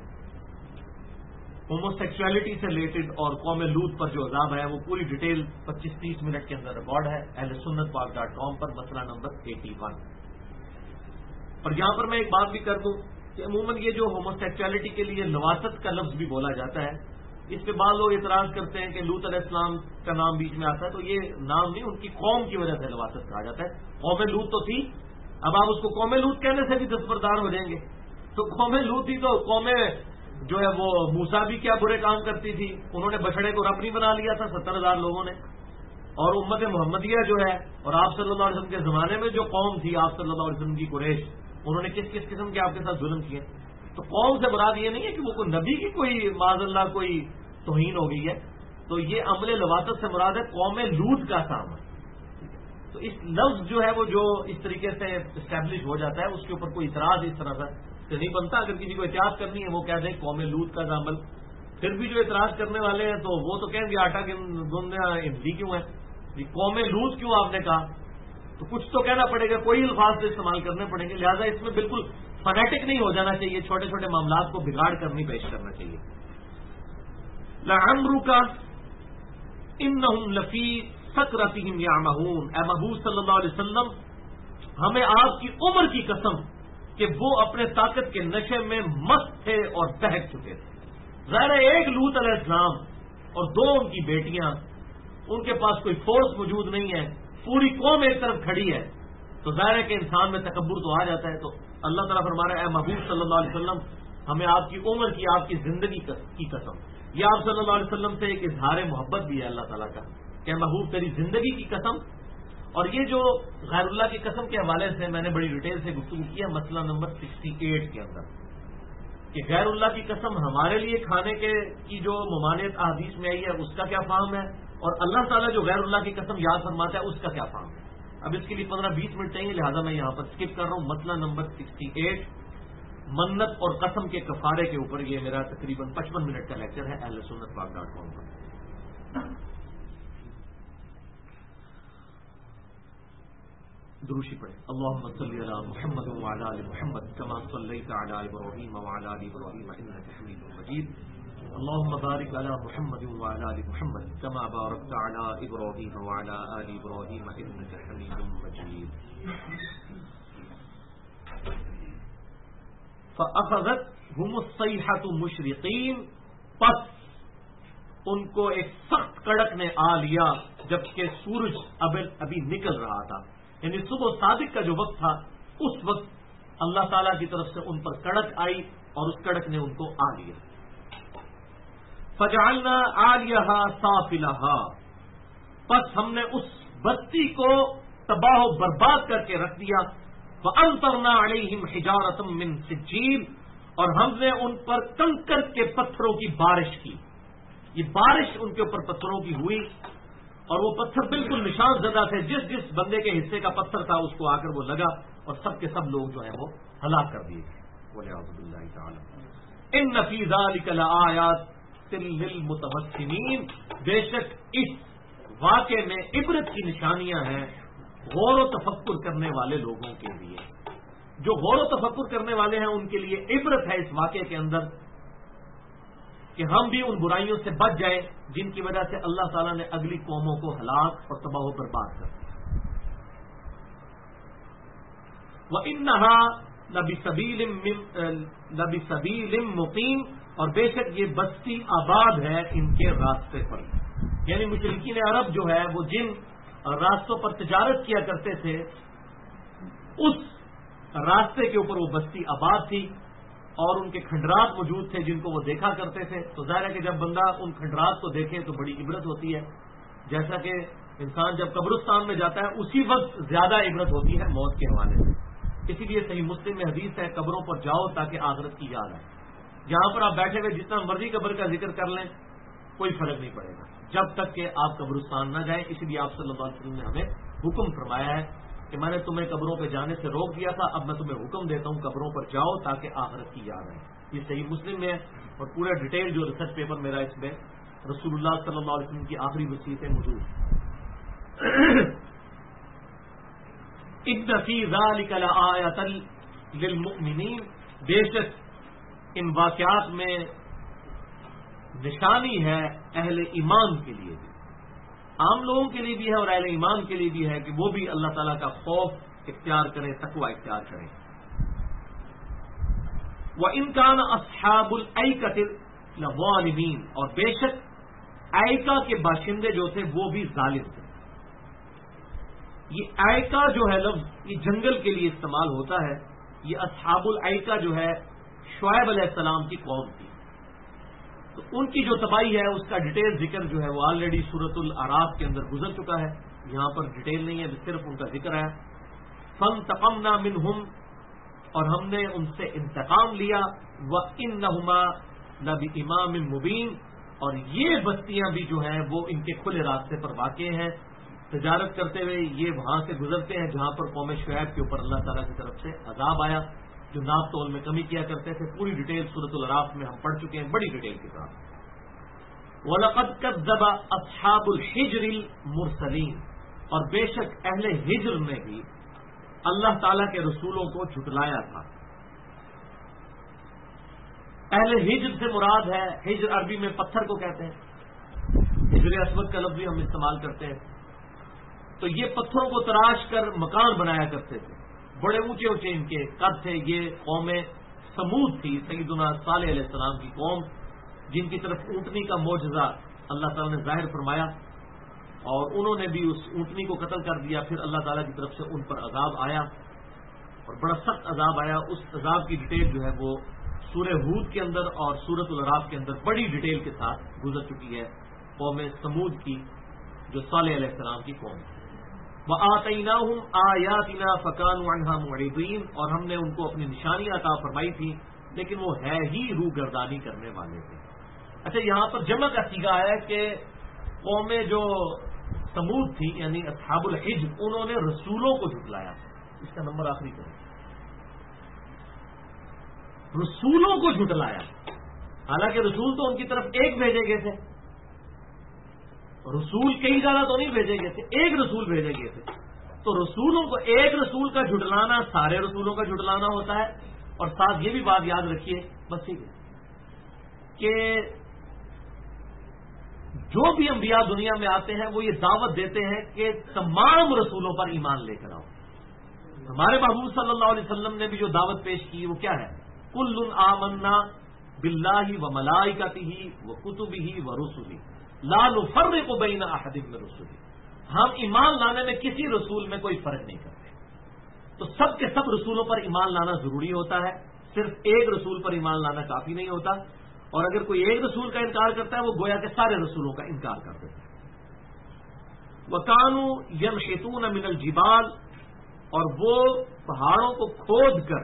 ہومو سیکسولیٹی سے ریلیٹڈ اور قوم لوط پر جو عذاب ہے وہ پوری ڈیٹیل 25-30 منٹ کے اندر ریکارڈ ہے اہل سنت پاک.com پر، مسئلہ نمبر 81. اور یہاں پر میں ایک بات بھی کر دوں کہ عموماً یہ جو ہومو سیکسولیٹی کے لیے لواطت کا لفظ بھی بولا جاتا ہے، اس پہ بعض لوگ اعتراض کرتے ہیں کہ لوط علیہ السلام کا نام بیچ میں آتا ہے تو یہ نام نہیں، ان کی قوم کی وجہ سے لواطت کہا جاتا ہے. قوم لوط تو تھی، اب آپ اس کو قوم لوط کہنے سے بھی دستبردار ہو جائیں گے. تو قوم لوط تھی تو قوم جو ہے وہ موسیٰ بھی کیا برے کام کرتی تھی، انہوں نے بچڑے کو رب نہیں بنا لیا تھا 70,000 لوگوں نے. اور امت محمدیہ جو ہے اور آپ صلی اللہ علیہ وسلم کے زمانے میں جو قوم تھی آپ صلی اللہ علیہ وسلم کی قریش، انہوں نے کس کس قسم کے آپ کے ساتھ ظلم کیے. تو قوم سے مراد یہ نہیں ہے کہ وہ کوئی نبی کی کوئی معاذ اللہ کوئی توہین ہو گئی ہے، تو یہ عمل لواطت سے مراد ہے قوم لوط کا سامان. تو اس لفظ جو ہے وہ جو اس طریقے سے اسٹیبلش ہو جاتا ہے اس کے اوپر کوئی اعتراض اس طرح سے نہیں بنتا. اگر کسی کو احتیاط کرنی ہے وہ کہہ دیں قوم لوط کا عمل. پھر بھی جو اعتراض کرنے والے ہیں تو وہ تو کہیں گے آٹا گوندنا املی کیوں ہے، قوم لوط کیوں آپ نے کہا، تو کچھ تو کہنا پڑے گا، کوئی الفاظ تو استعمال کرنے پڑیں گے. لہٰذا اس میں بالکل فنیٹک نہیں ہو جانا چاہیے، چھوٹے چھوٹے معاملات کو بگاڑ کر نہیں پیش کرنا چاہیے. لعمرک انہم لفی سکرتہم یعمہون، اے محبوب صلی اللہ علیہ وسلم ہمیں آپ کی عمر کی قسم کہ وہ اپنے طاقت کے نشے میں مست تھے اور بہک چکے تھے. ظاہر ہے ایک لوط علیہ السلام اور دو ان کی بیٹیاں، ان کے پاس کوئی فورس موجود نہیں ہے، پوری قوم ایک طرف کھڑی ہے، تو ظاہر ہے کہ انسان میں تکبر تو آ جاتا ہے. تو اللہ تعالیٰ فرما رہا ہے اے محبوب صلی اللہ علیہ وسلم ہمیں آپ کی عمر کی، آپ کی زندگی کی قسم. یہ آپ صلی اللہ علیہ وسلم سے ایک اظہار محبت بھی ہے اللہ تعالیٰ کا کہ محبوب تیری زندگی کی قسم. اور یہ جو غیر اللہ کی قسم کے حوالے سے میں نے بڑی ڈیٹیل سے گفتگو کی ہے مسئلہ نمبر 68 کے اندر، کہ غیر اللہ کی قسم ہمارے لیے کھانے کی جو ممانعت احادیث میں آئی ہے اس کا کیا فہم ہے، اور اللہ تعالیٰ جو غیر اللہ کی قسم یاد فرماتا ہے اس کا کیا فہم ہے. اب اس کے لیے 15-20 منٹ چاہیے، لہٰذا میں یہاں پر اسکپ کر رہا ہوں. مسئلہ نمبر 68 منت اور قسم کے کفارے کے اوپر یہ میرا تقریباً 55 منٹ کا لیکچر ہے اہل سنت پاک.com پر. دروشی پڑھیں. اللهم صل علی محمد وعلی آل محمد کما صلیت علی ابراہیم وعلی آل ابراہیم انک حمید مجید. اللهم بارك على محمد وعلى آل محمد كما باركت على إبراهيم وعلى آل إبراهيم إنك حميد مجيد. فأخذتهم الصيحة مشرقين، پس ان کو ایک سخت کڑک نے آ لیا جبکہ سورج ابھی نکل رہا تھا، یعنی صبح صادق کا جو وقت تھا اس وقت اللہ تعالیٰ کی طرف سے ان پر کڑک آئی اور اس کڑک نے ان کو آ لیا. فجعلنا عالیہا سافلہا، پس ہم نے اس بستی کو تباہ و برباد کر کے رکھ دیا. وَأَمْطَرْنَا عَلَيْهِمْ حِجَارَةً مِّن سِجِّيلٍ، اور ہم نے ان پر کنکر کے پتھروں کی بارش کی. یہ بارش ان کے اوپر پتھروں کی ہوئی اور وہ پتھر بالکل نشان زدہ تھے، جس جس بندے کے حصے کا پتھر تھا اس کو آ کر وہ لگا اور سب کے سب لوگ جو ہیں وہ ہلاک کر دیے گئے. وَلِعَوْذُ بِاللَّهِ تَعَالَى إِنَّ فِي ذَلِكَ لَآيَاتٍ لِّلْمُتَوَسِّمِينَ، بے شک اس واقعے میں عبرت کی نشانیاں ہیں غور و تفکر کرنے والے لوگوں کے لیے. جو غور و تفکر کرنے والے ہیں ان کے لیے عبرت ہے اس واقعے کے اندر کہ ہم بھی ان برائیوں سے بچ جائیں جن کی وجہ سے اللہ تعالیٰ نے اگلی قوموں کو ہلاک اور تباہ و برباد کر دیا. وَإِنَّهَا لَبِسَبِيلٍ مُقِيمٍ، اور بے شک یہ بستی آباد ہے ان کے راستے پر، یعنی مشرکین عرب جو ہے وہ جن راستوں پر تجارت کیا کرتے تھے اس راستے کے اوپر وہ بستی آباد تھی اور ان کے کھنڈرات موجود تھے جن کو وہ دیکھا کرتے تھے. تو ظاہر ہے کہ جب بندہ ان کھنڈرات کو دیکھے تو بڑی عبرت ہوتی ہے، جیسا کہ انسان جب قبرستان میں جاتا ہے اسی وقت زیادہ عبرت ہوتی ہے موت کے حوالے سے. اسی لیے صحیح مسلم میں حدیث ہے قبروں پر جاؤ تاکہ آخرت کی یاد آئے. جہاں پر آپ بیٹھے ہوئے جتنا مرضی قبر کا ذکر کر لیں کوئی فرق نہیں پڑے گا جب تک کہ آپ قبرستان نہ جائیں. اسی لیے آپ صلی اللہ علیہ وسلم نے ہمیں حکم فرمایا ہے کہ میں نے تمہیں قبروں پہ جانے سے روک دیا تھا، اب میں تمہیں حکم دیتا ہوں قبروں پر جاؤ تاکہ آخرت کی یاد آئے. یہ صحیح مسلم میں ہے اور پورا ڈیٹیل جو ریسرچ پیپر میرا اس میں رسول اللہ صلی اللہ علیہ وسلم کی آخری وصیتیں موجود ہیں. اِنَّ فِي ذَلِكَ لَآیَةً لِّلْمُؤْمِنِينَ، بے شک ان واقعات میں نشانی ہے اہل ایمان کے لیے بھی، عام لوگوں کے لیے بھی ہے اور اہل ایمان کے لیے بھی ہے کہ وہ بھی اللہ تعالیٰ کا خوف اختیار کریں، تقوی اختیار کریں. وَإِنْ كَانَ أَصْحَابُ الْأَيْكَةِ لَظَالِمِينَ، اور بے شک ایکا کے باشندے جو تھے وہ بھی ظالم تھے. یہ ایکا جو ہے لفظ یہ جنگل کے لیے استعمال ہوتا ہے. یہ اصحاب الایکا جو ہے شعیب علیہ السلام کی قوم تھی، تو ان کی جو تباہی ہے اس کا ڈیٹیل ذکر جو ہے وہ آلریڈی سورۃ الاعراف کے اندر گزر چکا ہے، یہاں پر ڈیٹیل نہیں ہے، صرف ان کا ذکر ہے. فانتقمنا منہم، اور ہم نے ان سے انتقام لیا. وَإِنَّهُمَا لَبِإِمَامٍ مُبِينٍ، اور یہ بستیاں بھی جو ہیں وہ ان کے کھلے راستے پر واقع ہیں. تجارت کرتے ہوئے یہ وہاں سے گزرتے ہیں جہاں پر قوم شعیب کے اوپر اللہ تعالیٰ کی طرف سے عذاب آیا، جو ناپ تول میں کمی کیا کرتے تھے. پوری ڈیٹیل سورۃ الاعراف میں ہم پڑھ چکے ہیں بڑی ڈیٹیل کے ساتھ. وَلَقَدْ كَذَّبَ أَصْحَابُ الْحِجْرِ الْمُرْسَلِينَ، اور بے شک اہل ہجر نے بھی اللہ تعالیٰ کے رسولوں کو جھٹلایا تھا. اہل ہجر سے مراد ہے، ہجر عربی میں پتھر کو کہتے ہیں، ہجر اسود کا لفظ بھی ہم استعمال کرتے ہیں. تو یہ پتھروں کو تراش کر مکان بنایا کرتے تھے، بڑے اونچے اونچے ان کے قد تھے. یہ قوم سمود تھی، سیدنا صالح علیہ السلام کی قوم، جن کی طرف اونٹنی کا معجزہ اللہ تعالیٰ نے ظاہر فرمایا اور انہوں نے بھی اس اونٹنی کو قتل کر دیا. پھر اللہ تعالیٰ کی طرف سے ان پر عذاب آیا اور بڑا سخت عذاب آیا. اس عذاب کی ڈیٹیل جو ہے وہ سورہ ہود کے اندر اور سورۃ الاعراف کے اندر بڑی ڈیٹیل کے ساتھ گزر چکی ہے قوم سمود کی، جو صالح علیہ السلام کی قوم ہے. وَآتَيْنَاهُمْ آيَاتِنَا فَكَانُوا عَنْهَا مُعْرِضِينَ، اور ہم نے ان کو اپنی نشانیاں عطا فرمائی تھی لیکن وہ ہے ہی روح گردانی کرنے والے تھے. اچھا، یہاں پر جمع کا صیغہ ہے کہ قوم جو سمود تھی یعنی اصحاب الحجر، انہوں نے رسولوں کو جھٹلایا. اس کا نمبر آخری کریں، رسولوں کو جھٹلایا. حالانکہ رسول تو ان کی طرف ایک بھیجے گئے تھے، رسول کئی زیادہ تو نہیں بھیجے گئے تھے، ایک رسول بھیجے گئے تھے. تو رسولوں کو ایک رسول کا جھٹلانا سارے رسولوں کا جھٹلانا ہوتا ہے. اور ساتھ یہ بھی بات یاد رکھیے، بس ٹھیک ہے، کہ جو بھی انبیاء دنیا میں آتے ہیں وہ یہ دعوت دیتے ہیں کہ تمام رسولوں پر ایمان لے کر آؤ. ہمارے محبوب صلی اللہ علیہ وسلم نے بھی جو دعوت پیش کی وہ کیا ہے؟ کل آمنا باللہ و ملائکتہ و کتبہ و رسلہ لا نفرق بین احد من رسلہ. ہم ایمان لانے میں کسی رسول میں کوئی فرق نہیں کرتے. تو سب کے سب رسولوں پر ایمان لانا ضروری ہوتا ہے. صرف ایک رسول پر ایمان لانا کافی نہیں ہوتا. اور اگر کوئی ایک رسول کا انکار کرتا ہے وہ گویا کہ سارے رسولوں کا انکار کر دیتا ہے. وَكَانُوا يَنْحِتُونَ مِنَ الْجِبَالِ، اور وہ پہاڑوں کو کھود کر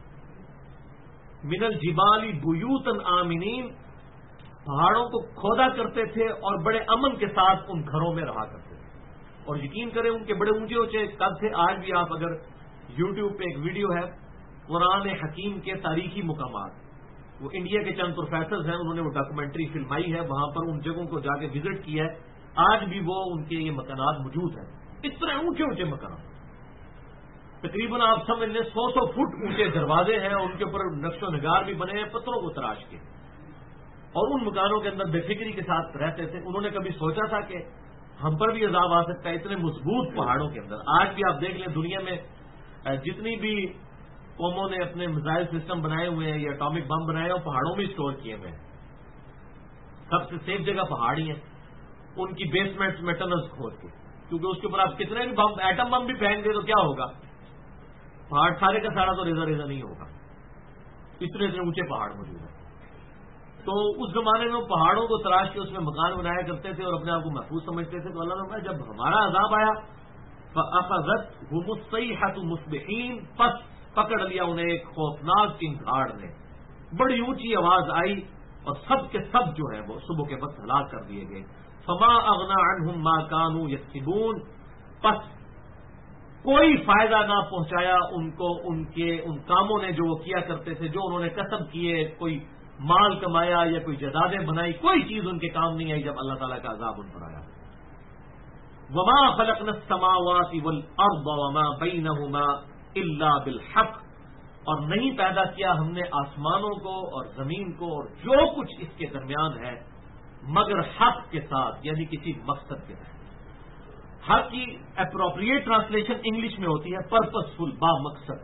من الجبال بیوتن آمنین، پہاڑوں کو کھودا کرتے تھے اور بڑے امن کے ساتھ ان گھروں میں رہا کرتے تھے. اور یقین کریں ان کے بڑے اونچے اونچے قد تھے. آج بھی آپ اگر یوٹیوب پہ ایک ویڈیو ہے قرآن حکیم کے تاریخی مقامات، وہ انڈیا کے چند پروفیسرز ہیں، انہوں نے وہ ڈاکومنٹری فلمائی ہے، وہاں پر ان جگہوں کو جا کے وزٹ کیا ہے. آج بھی وہ ان کے یہ مکانات موجود ہیں. اس طرح اونچے اونچے مکانات، تقریباً آپ سمجھ لیں 100 فٹ اونچے دروازے ہیں، اور ان کے اوپر نقش و نگار بھی بنے ہیں پتھروں کو تراش کے. اور ان مکانوں کے اندر بے فکری کے ساتھ رہتے تھے. انہوں نے کبھی سوچا تھا کہ ہم پر بھی عذاب آ سکتا ہے اتنے مضبوط پہاڑوں کے اندر؟ آج بھی آپ دیکھ لیں دنیا میں جتنی بھی قوموں نے اپنے میزائل سسٹم بنائے ہوئے ہیں یا اٹامک بم بنائے ہیں وہ پہاڑوں میں اسٹور کیے ہوئے ہیں. سب سے سیف جگہ پہاڑ ہی ہیں. ان کی بیسمنٹس میں ٹنلز کھود کے، کیونکہ اس کے اوپر آپ کتنے بھی بم، ایٹم بم بھی پھینک دے تو کیا ہوگا؟ پہاڑ سارے کا سارا تو ریزا ریزا نہیں ہوگا. اتنے اتنے اونچے پہاڑ موجود ہیں. تو اس زمانے میں وہ پہاڑوں کو تراش کے اس میں مکان بنایا کرتے تھے اور اپنے آپ کو محفوظ سمجھتے تھے. تو اللہ نے فرمایا جب ہمارا عذاب آیا فَأَخَذَتْهُمُ الصَّيْحَةُ مُصْبِحِينَ، پس پکڑ لیا انہیں ایک خوفناک چنگھاڑ نے. بڑی اونچی آواز آئی اور سب کے سب جو ہے وہ صبح کے وقت ہلاک کر دیے گئے. فَمَا أَغْنَىٰ عَنْهُمْ مَا كَانُوا يَكْسِبُونَ، پس کوئی فائدہ نہ پہنچایا ان کو ان کاموں نے جو وہ کیا کرتے تھے، جو انہوں نے کسب کیے، کوئی مال کمایا یا کوئی جائیدادیں بنائی، کوئی چیز ان کے کام نہیں آئی جب اللہ تعالیٰ کا عذاب ان پر آیا. وما خلقنا السماوات والارض وما بينهما الا بالحق، اور نہیں پیدا کیا ہم نے آسمانوں کو اور زمین کو اور جو کچھ اس کے درمیان ہے مگر حق کے ساتھ، یعنی کسی مقصد کے تحت. حق کی اپروپریٹ ٹرانسلیشن انگلش میں ہوتی ہے پرپسفل، با مقصد.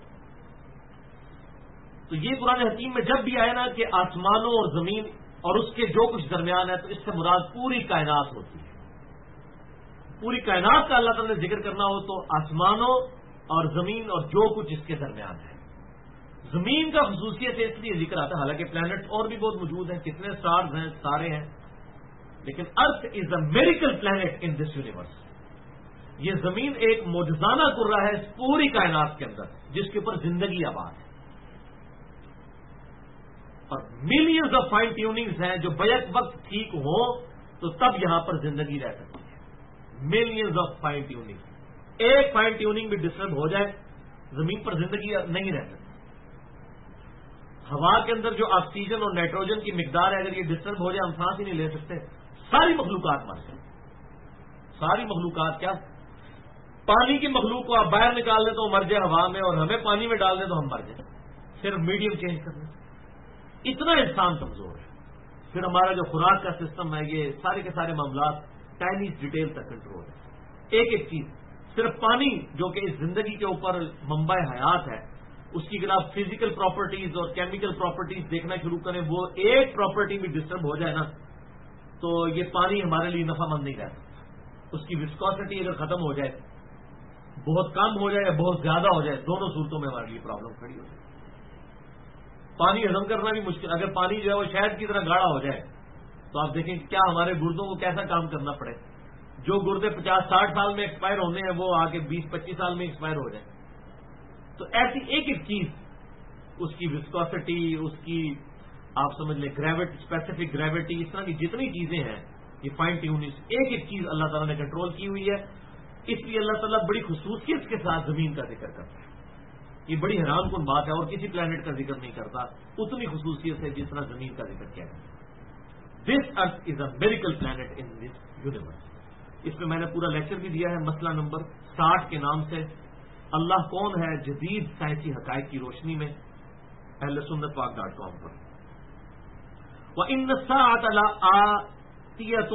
تو یہ قرآن حکیم میں جب بھی آئے نا کہ آسمانوں اور زمین اور اس کے جو کچھ درمیان ہے، تو اس سے مراد پوری کائنات ہوتی ہے. پوری کائنات کا اللہ تعالیٰ نے ذکر کرنا ہو تو آسمانوں اور زمین اور جو کچھ اس کے درمیان ہے. زمین کا خصوصیت ہے اس لیے ذکر آتا ہے، حالانکہ پلانٹس اور بھی بہت موجود ہیں، کتنے سٹارز ہیں، ستارے ہیں، لیکن earth is a miracle planet in this universe. یہ زمین ایک معجزانہ کرہ ہے اس پوری کائنات کے اندر جس کے اوپر زندگی آباد ہے. اور ملینز آف فائن ٹیوننگز ہیں جو بیک وقت ٹھیک ہوں تو تب یہاں پر زندگی رہ سکتی ہے. ملینز آف فائن ٹیوننگ، ایک فائن ٹیوننگ بھی ڈسٹرب ہو جائے زمین پر زندگی نہیں رہ سکتی. ہوا کے اندر جو آکسیجن اور نائٹروجن کی مقدار ہے اگر یہ ڈسٹرب ہو جائے ہم سانس ہی نہیں لے سکتے. ساری مخلوقات مر جائیں. ساری مخلوقات کیا، پانی کی مخلوق کو آپ باہر نکال دیں تو وہ مر جائے ہوا میں، اور ہمیں پانی میں ڈال دیں تو ہم مر جائیں. صرف میڈیم چینج کرنا. اتنا انسان کمزور ہے. پھر ہمارا جو خوراک کا سسٹم ہے یہ سارے کے سارے معاملات ٹائنی ڈیٹیل تک کنٹرول ہے. ایک ایک چیز، صرف پانی جو کہ اس زندگی کے اوپر منبع حیات ہے، اس کی اگر آپ فزیکل پراپرٹیز اور کیمیکل پراپرٹیز دیکھنا شروع کریں، وہ ایک پراپرٹی بھی ڈسٹرب ہو جائے نا تو یہ پانی ہمارے لیے نفع مند نہیں رہ سکتا. اس کی وسکوسٹی اگر ختم ہو جائے، بہت کم ہو جائے یا بہت زیادہ ہو جائے، دونوں صورتوں میں ہمارے لیے پرابلم کھڑی ہو جائے. پانی ہضم کرنا بھی مشکل. اگر پانی جو ہے وہ شہد کی طرح گاڑھا ہو جائے تو آپ دیکھیں کیا ہمارے گردوں کو کیسا کام کرنا پڑے. جو گردے 50-60 سال میں ایکسپائر ہونے ہیں وہ آگے 20-25 سال میں ایکسپائر ہو جائیں. تو ایسی ایک ایک چیز، اس کی وسکوسٹی، اس کی آپ سمجھ لیں گریوٹی، اسپیسیفک گریوٹی، اس طرح کی جتنی چیزیں ہیں یہ فائن ٹیوننگ، ایک ایک چیز اللہ تعالیٰ نے کنٹرول کی ہوئی ہے. اس لیے اللہ تعالیٰ بڑی خصوصیت کے ساتھ زمین کا ذکر کرتا ہے. یہ بڑی حیران کن بات ہے، اور کسی پلانٹ کا ذکر نہیں کرتا اتنی خصوصیت ہے جس طرح زمین کا ذکر کیا ہے. This earth is a miracle planet in this universe. اس میں نے پورا لیکچر بھی دیا ہے مسئلہ نمبر 60 کے نام سے، اللہ کون ہے جدید سائنسی حقائق کی روشنی میں، اہل سنت پاک .com پر. وَإِنَّ السَّاعَةَ آتیۃ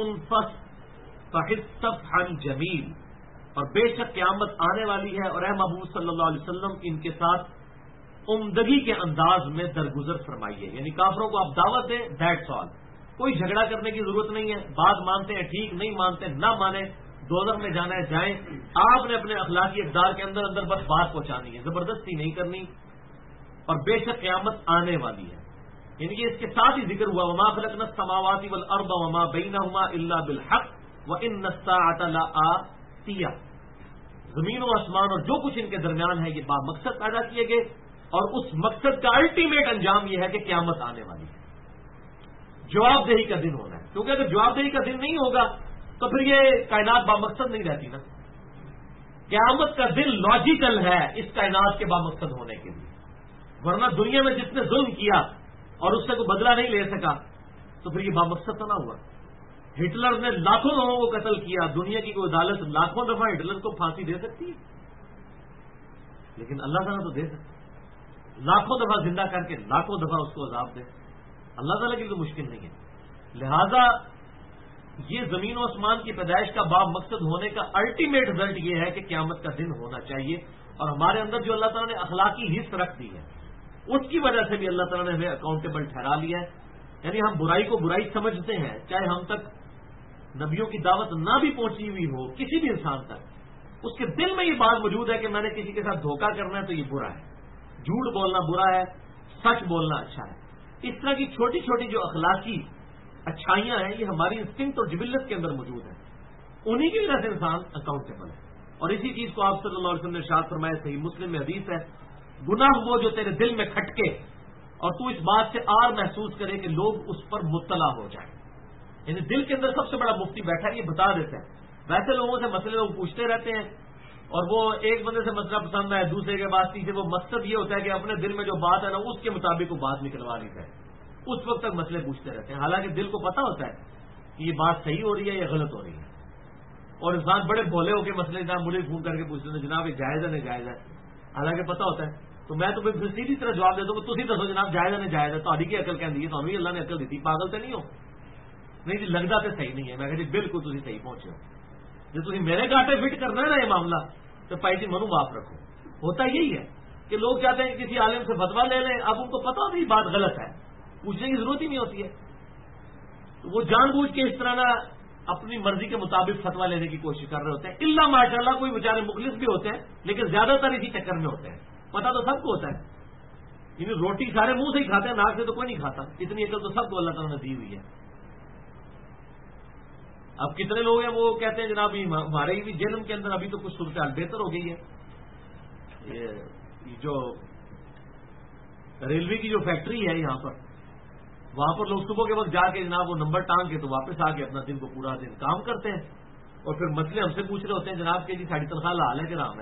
فحث صفحا جمیل، اور بے شک قیامت آنے والی ہے اور اے محبوب صلی اللہ علیہ وسلم ان کے ساتھ عمدگی کے انداز میں درگزر فرمائیے، یعنی کافروں کو آپ دعوت دیں، دیٹس آل، کوئی جھگڑا کرنے کی ضرورت نہیں ہے، بات مانتے ہیں ٹھیک، نہیں مانتے نہ مانیں، دوزخ میں جانا ہے جائیں، آپ نے اپنے اخلاقی اقدار کے اندر اندر بس بات پہنچانی ہے، زبردستی نہیں کرنی، اور بے شک قیامت آنے والی ہے، یعنی کہ اس کے ساتھ ہی ذکر ہوا وما خلقنا السماوات والارض وما بینہما الا بالحق وان الساعۃ لآتیہ، زمین و آسمان اور جو کچھ ان کے درمیان ہے یہ با مقصد پیدا کیے گئے، اور اس مقصد کا الٹیمیٹ انجام یہ ہے کہ قیامت آنے والی ہے، جواب دہی کا دن ہونا ہے، کیونکہ اگر جواب دہی کا دن نہیں ہوگا تو پھر یہ کائنات با مقصد نہیں رہتی نا، قیامت کا دن لاجیکل ہے اس کائنات کے با مقصد ہونے کے لیے، ورنہ دنیا میں جس نے ظلم کیا اور اس سے کوئی بدلہ نہیں لے سکا تو پھر یہ با مقصد تو نہ ہوا۔ ہٹلر نے لاکھوں لوگوں کو قتل کیا، دنیا کی کوئی عدالت لاکھوں دفعہ ہٹلر کو پھانسی دے سکتی ہے، لیکن اللہ تعالیٰ تو دے سکتا، لاکھوں دفعہ زندہ کر کے لاکھوں دفعہ اس کو عذاب دے، اللہ تعالیٰ کے لیے تو مشکل نہیں ہے۔ لہذا یہ زمین و آسمان کی پیدائش کا باب مقصد ہونے کا الٹیمیٹ رزلٹ یہ ہے کہ قیامت کا دن ہونا چاہیے، اور ہمارے اندر جو اللہ تعالیٰ نے اخلاقی حص رکھ دی ہے اس کی وجہ سے بھی اللہ تعالیٰ نے ہمیں اکاؤنٹیبل ٹھہرا لیا ہے، یعنی ہم برائی کو برائی سمجھتے ہیں، چاہے ہم تک نبیوں کی دعوت نہ بھی پہنچی ہوئی ہو، کسی بھی انسان تک اس کے دل میں یہ بات موجود ہے کہ میں نے کسی کے ساتھ دھوکہ کرنا ہے تو یہ برا ہے، جھوٹ بولنا برا ہے، سچ بولنا اچھا ہے، اس طرح کی چھوٹی چھوٹی جو اخلاقی اچھائیاں ہیں یہ ہماری انسٹنکٹ اور جبلت کے اندر موجود ہیں، انہی کی وجہ سے انسان اکاؤنٹیبل ہے، اور اسی چیز کو آپ صلی اللہ علیہ وسلم نے ارشاد فرمایا، صحیح مسلم میں حدیث ہے، گناہ وہ جو تیرے دل میں کھٹکے اور تو اس بات سے آر محسوس کرے کہ لوگ اس پر مطلع ہو جائیں، یعنی دل کے اندر سب سے بڑا مفتی بیٹھا ہے، یہ بتا دیتا ہے، ویسے لوگوں سے مسئلے لوگ پوچھتے رہتے ہیں اور وہ ایک بندے سے مسئلہ پسند ہے دوسرے کے بعد تیسرے، وہ مقصد یہ ہوتا ہے کہ اپنے دل میں جو بات ہے نا اس کے مطابق وہ بات نکلوا لیتا ہے، اس وقت تک مسئلے پوچھتے رہتے ہیں، حالانکہ دل کو پتا ہوتا ہے کہ یہ بات صحیح ہو رہی ہے یا غلط ہو رہی ہے، اور انسان بڑے بھولے ہو کے مسئلے جناب مجھے فون کر کے پوچھتے ہیں جناب یہ جائز ہے نہیں جائز ہے، حالانکہ پتا ہوتا ہے، تو میں تو پھر سیدھی طرح جواب دے دوں کہ تھی دسو جناب جائز ہے نہیں جائز ہے، تاری کی عقل کہندی ہے، تمہیں بھی اللہ نے عقل دی، پاگل تو نہیں ہو، نہیں جی لگتا تو صحیح نہیں ہے، میں کہا جی بالکل تھی صحیح پہنچے ہو، جب تھی میرے گاٹے فٹ کرنا ہے نا یہ معاملہ تو پائی جی منو معاف رکھو، ہوتا یہی ہے کہ لوگ چاہتے ہیں کہ کسی عالم سے فتوا لے لیں، اب ان کو پتا ہوتی بات غلط ہے، پوچھنے کی ضرورت ہی نہیں ہوتی ہے، تو وہ جان بوجھ کے اس طرح نہ اپنی مرضی کے مطابق فتوا لینے کی کوشش کر رہے ہوتے ہیں، اللہ ماشاء اللہ کوئی بیچارے مخلص بھی ہوتے ہیں لیکن زیادہ تر اسی چکر میں ہوتے ہیں، پتا تو سب کو ہوتا ہے، یعنی روٹی سارے منہ سے ہی کھاتے ہیں، ناک سے تو کوئی نہیں کھاتا، اتنی عقل تو سب کو اللہ تعالیٰ نے دی ہوئی ہے۔ اب کتنے لوگ ہیں وہ کہتے ہیں جناب ہمارے بھی جنم کے اندر ابھی تو کچھ صورتحال بہتر ہو گئی ہے، یہ جو ریلوے کی جو فیکٹری ہے یہاں پر، وہاں پر لوگ صبح کے وقت جا کے جناب وہ نمبر ٹانگ کے تو واپس آ کے اپنا دن کو پورا دن کام کرتے ہیں، اور پھر مسئلے ہم سے پوچھ رہے ہوتے ہیں جناب کہ جی ساری تنخواہ لال ہے کہ رام ہے،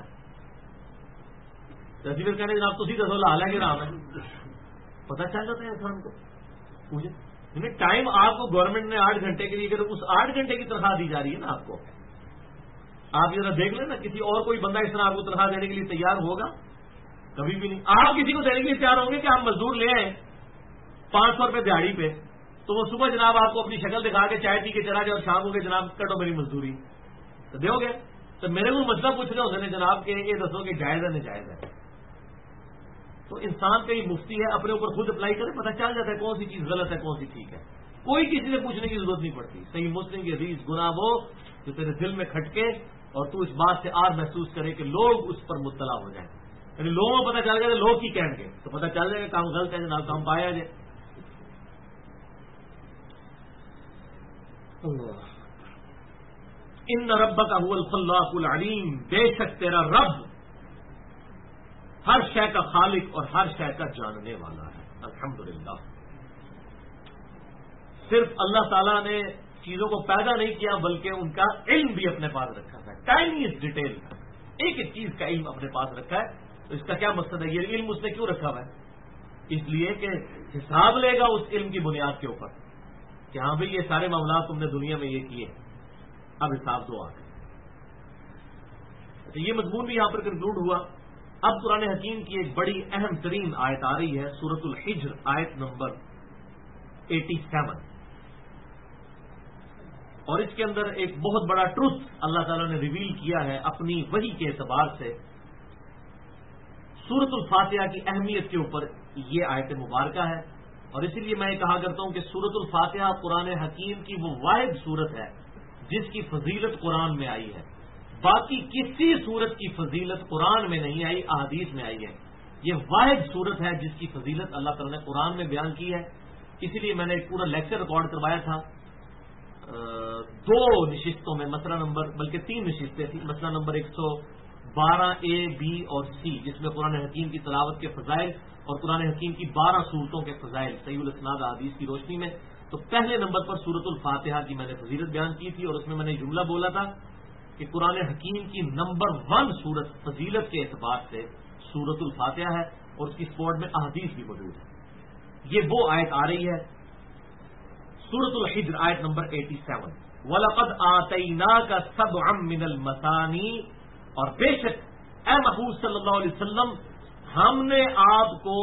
تو پھر کہنے جناب تھی دسو لال ہے کہ رام ہے، پتہ چل جاتا ہے انسان کو پوچھے، ٹائم آپ کو گورنمنٹ نے 8 گھنٹے کے لیے کہ اس 8 گھنٹے کی تنخواہ دی جا رہی ہے نا آپ کو، آپ ذرا دیکھ لیں نا کسی اور کوئی بندہ اس طرح آپ کو تنخواہ دینے کے لیے تیار ہوگا؟ کبھی بھی نہیں۔ آپ کسی کو دینے کے لیے تیار ہوں گے کہ آپ مزدور لے آئیں 500 روپے دیہڑی پہ، تو وہ صبح جناب آپ کو اپنی شکل دکھا کے چائے پی کے چلا جائے اور شام ہو کے جناب کٹو میری مزدوری، تو دو گے؟ تو میرے کو مسئلہ پوچھ رہے ہوتے ہیں جناب کہ یہ دسو کہ جائز ہے ناجائز ہے، تو انسان کا یہ مفتی ہے اپنے اوپر خود اپلائی کرے، پتہ چل جاتا ہے کون سی چیز غلط ہے کون سی ٹھیک ہے، کوئی کسی سے پوچھنے کی ضرورت نہیں پڑتی۔ صحیح مسلم کی حدیث، گناہ وہ جو تیرے دل میں کھٹکے اور تو اس بات سے آر محسوس کرے کہ لوگ اس پر مطلع ہو جائیں، یعنی لوگوں کو پتہ چل جائے لوگ کی کہیں گے تو پتہ چل جائے گا کام غلط ہے جناب، کام پایا جائے۔ ان ربک هو الخلاق العلیم، بے شک تیرا رب ہر شے کا خالق اور ہر شے کا جاننے والا ہے۔ الحمدللہ، صرف اللہ تعالیٰ نے چیزوں کو پیدا نہیں کیا بلکہ ان کا علم بھی اپنے پاس رکھا ہے، ٹائنیسٹ ڈیٹیل کا، ایک ایک چیز کا علم اپنے پاس رکھا ہے۔ تو اس کا کیا مقصد ہے؟ یہ علم اس نے کیوں رکھا ہوا ہے؟ اس لیے کہ حساب لے گا اس علم کی بنیاد کے اوپر کہ ہاں بھائی یہ سارے معاملات تم نے دنیا میں یہ کیے، اب حساب دو آگے۔ تو یہ مضمون بھی یہاں پر کنکلوڈ ہوا۔ اب قرآن حکیم کی ایک بڑی اہم ترین آیت آ رہی ہے، سورۃ الحجر آیت نمبر 87۔ اور اس کے اندر ایک بہت بڑا ٹروتھ اللہ تعالیٰ نے ریویل کیا ہے اپنی وحی کے اعتبار سے. سورۃ الفاتحہ کی اہمیت کے اوپر یہ آیت مبارکہ ہے، اور اسی لیے میں یہ کہا کرتا ہوں کہ سورۃ الفاتحہ قرآن حکیم کی وہ واحد سورت ہے جس کی فضیلت قرآن میں آئی ہے. باقی کسی سورت کی فضیلت قرآن میں نہیں آئی، احادیث میں آئی ہے. یہ واحد سورت ہے جس کی فضیلت اللہ تعالیٰ نے قرآن میں بیان کی ہے. اسی لیے میں نے ایک پورا لیکچر ریکارڈ کروایا تھا 2 نشستوں میں، مسئلہ نمبر بلکہ 3 نشستیں تھیں، مسئلہ نمبر 112A B اور C، جس میں قرآن حکیم کی تلاوت کے فضائل اور قرآن حکیم کی 12 صورتوں کے فضائل صحیح الاسناد احادیث کی روشنی میں. تو پہلے نمبر پر سورۃ الفاتحہ کی میں نے فضیلت بیان کی تھی، اور اس میں نے جملہ بولا تھا کہ قرآن حکیم کی نمبر 1 سورت فضیلت کے اعتبار سے سورۃ الفاتحہ ہے، اور اس کی سپورٹ میں احادیث بھی موجود ہے. یہ وہ آیت آ رہی ہے سورۃ الحجر آیت نمبر 87، وَلَقَدْ آتَيْنَاكَ سَبْعًا مِّنَ الْمَثَانِي، اور بے شک اے محبوب صلی اللہ علیہ وسلم ہم نے آپ کو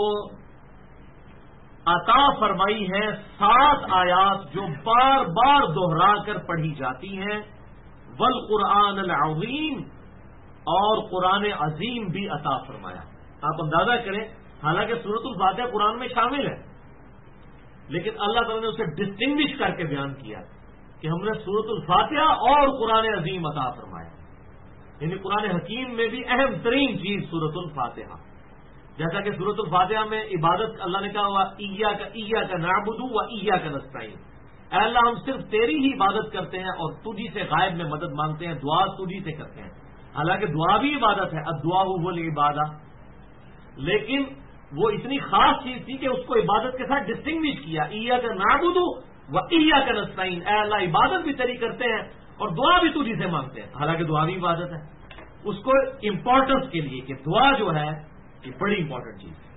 عطا فرمائی ہیں 7 آیات جو بار بار دوہرا کر پڑھی جاتی ہیں، والقرآن العظیم، اور قرآن عظیم بھی عطا فرمایا. آپ اندازہ کریں، حالانکہ سورۃ الفاتحہ قرآن میں شامل ہے، لیکن اللہ تعالیٰ نے اسے ڈسٹنگوش کر کے بیان کیا کہ ہم نے سورۃ الفاتحہ اور قرآن عظیم عطا فرمایا. یعنی قرآن حکیم میں بھی اہم ترین چیز سورۃ الفاتحہ. جیسا کہ سورۃ الفاتحہ میں عبادت اللہ نے کہا ہوا ایاک نعبد و ایاک نستعین، اے اللہ ہم صرف تیری ہی عبادت کرتے ہیں اور تجھی سے غائب میں مدد مانگتے ہیں، دعا تجھی سے کرتے ہیں. حالانکہ دعا بھی عبادت ہے، الدعاء هو العبادہ، لیکن وہ اتنی خاص چیز تھی کہ اس کو عبادت کے ساتھ ڈسٹنگوش کیا، ایاک نعبد و ایاک نستعین، اے اللہ عبادت بھی تیری کرتے ہیں اور دعا بھی تجھی سے مانگتے ہیں. حالانکہ دعا بھی عبادت ہے، اس کو امپورٹنس کے لیے کہ دعا جو ہے یہ بڑی امپورٹنٹ چیز ہے.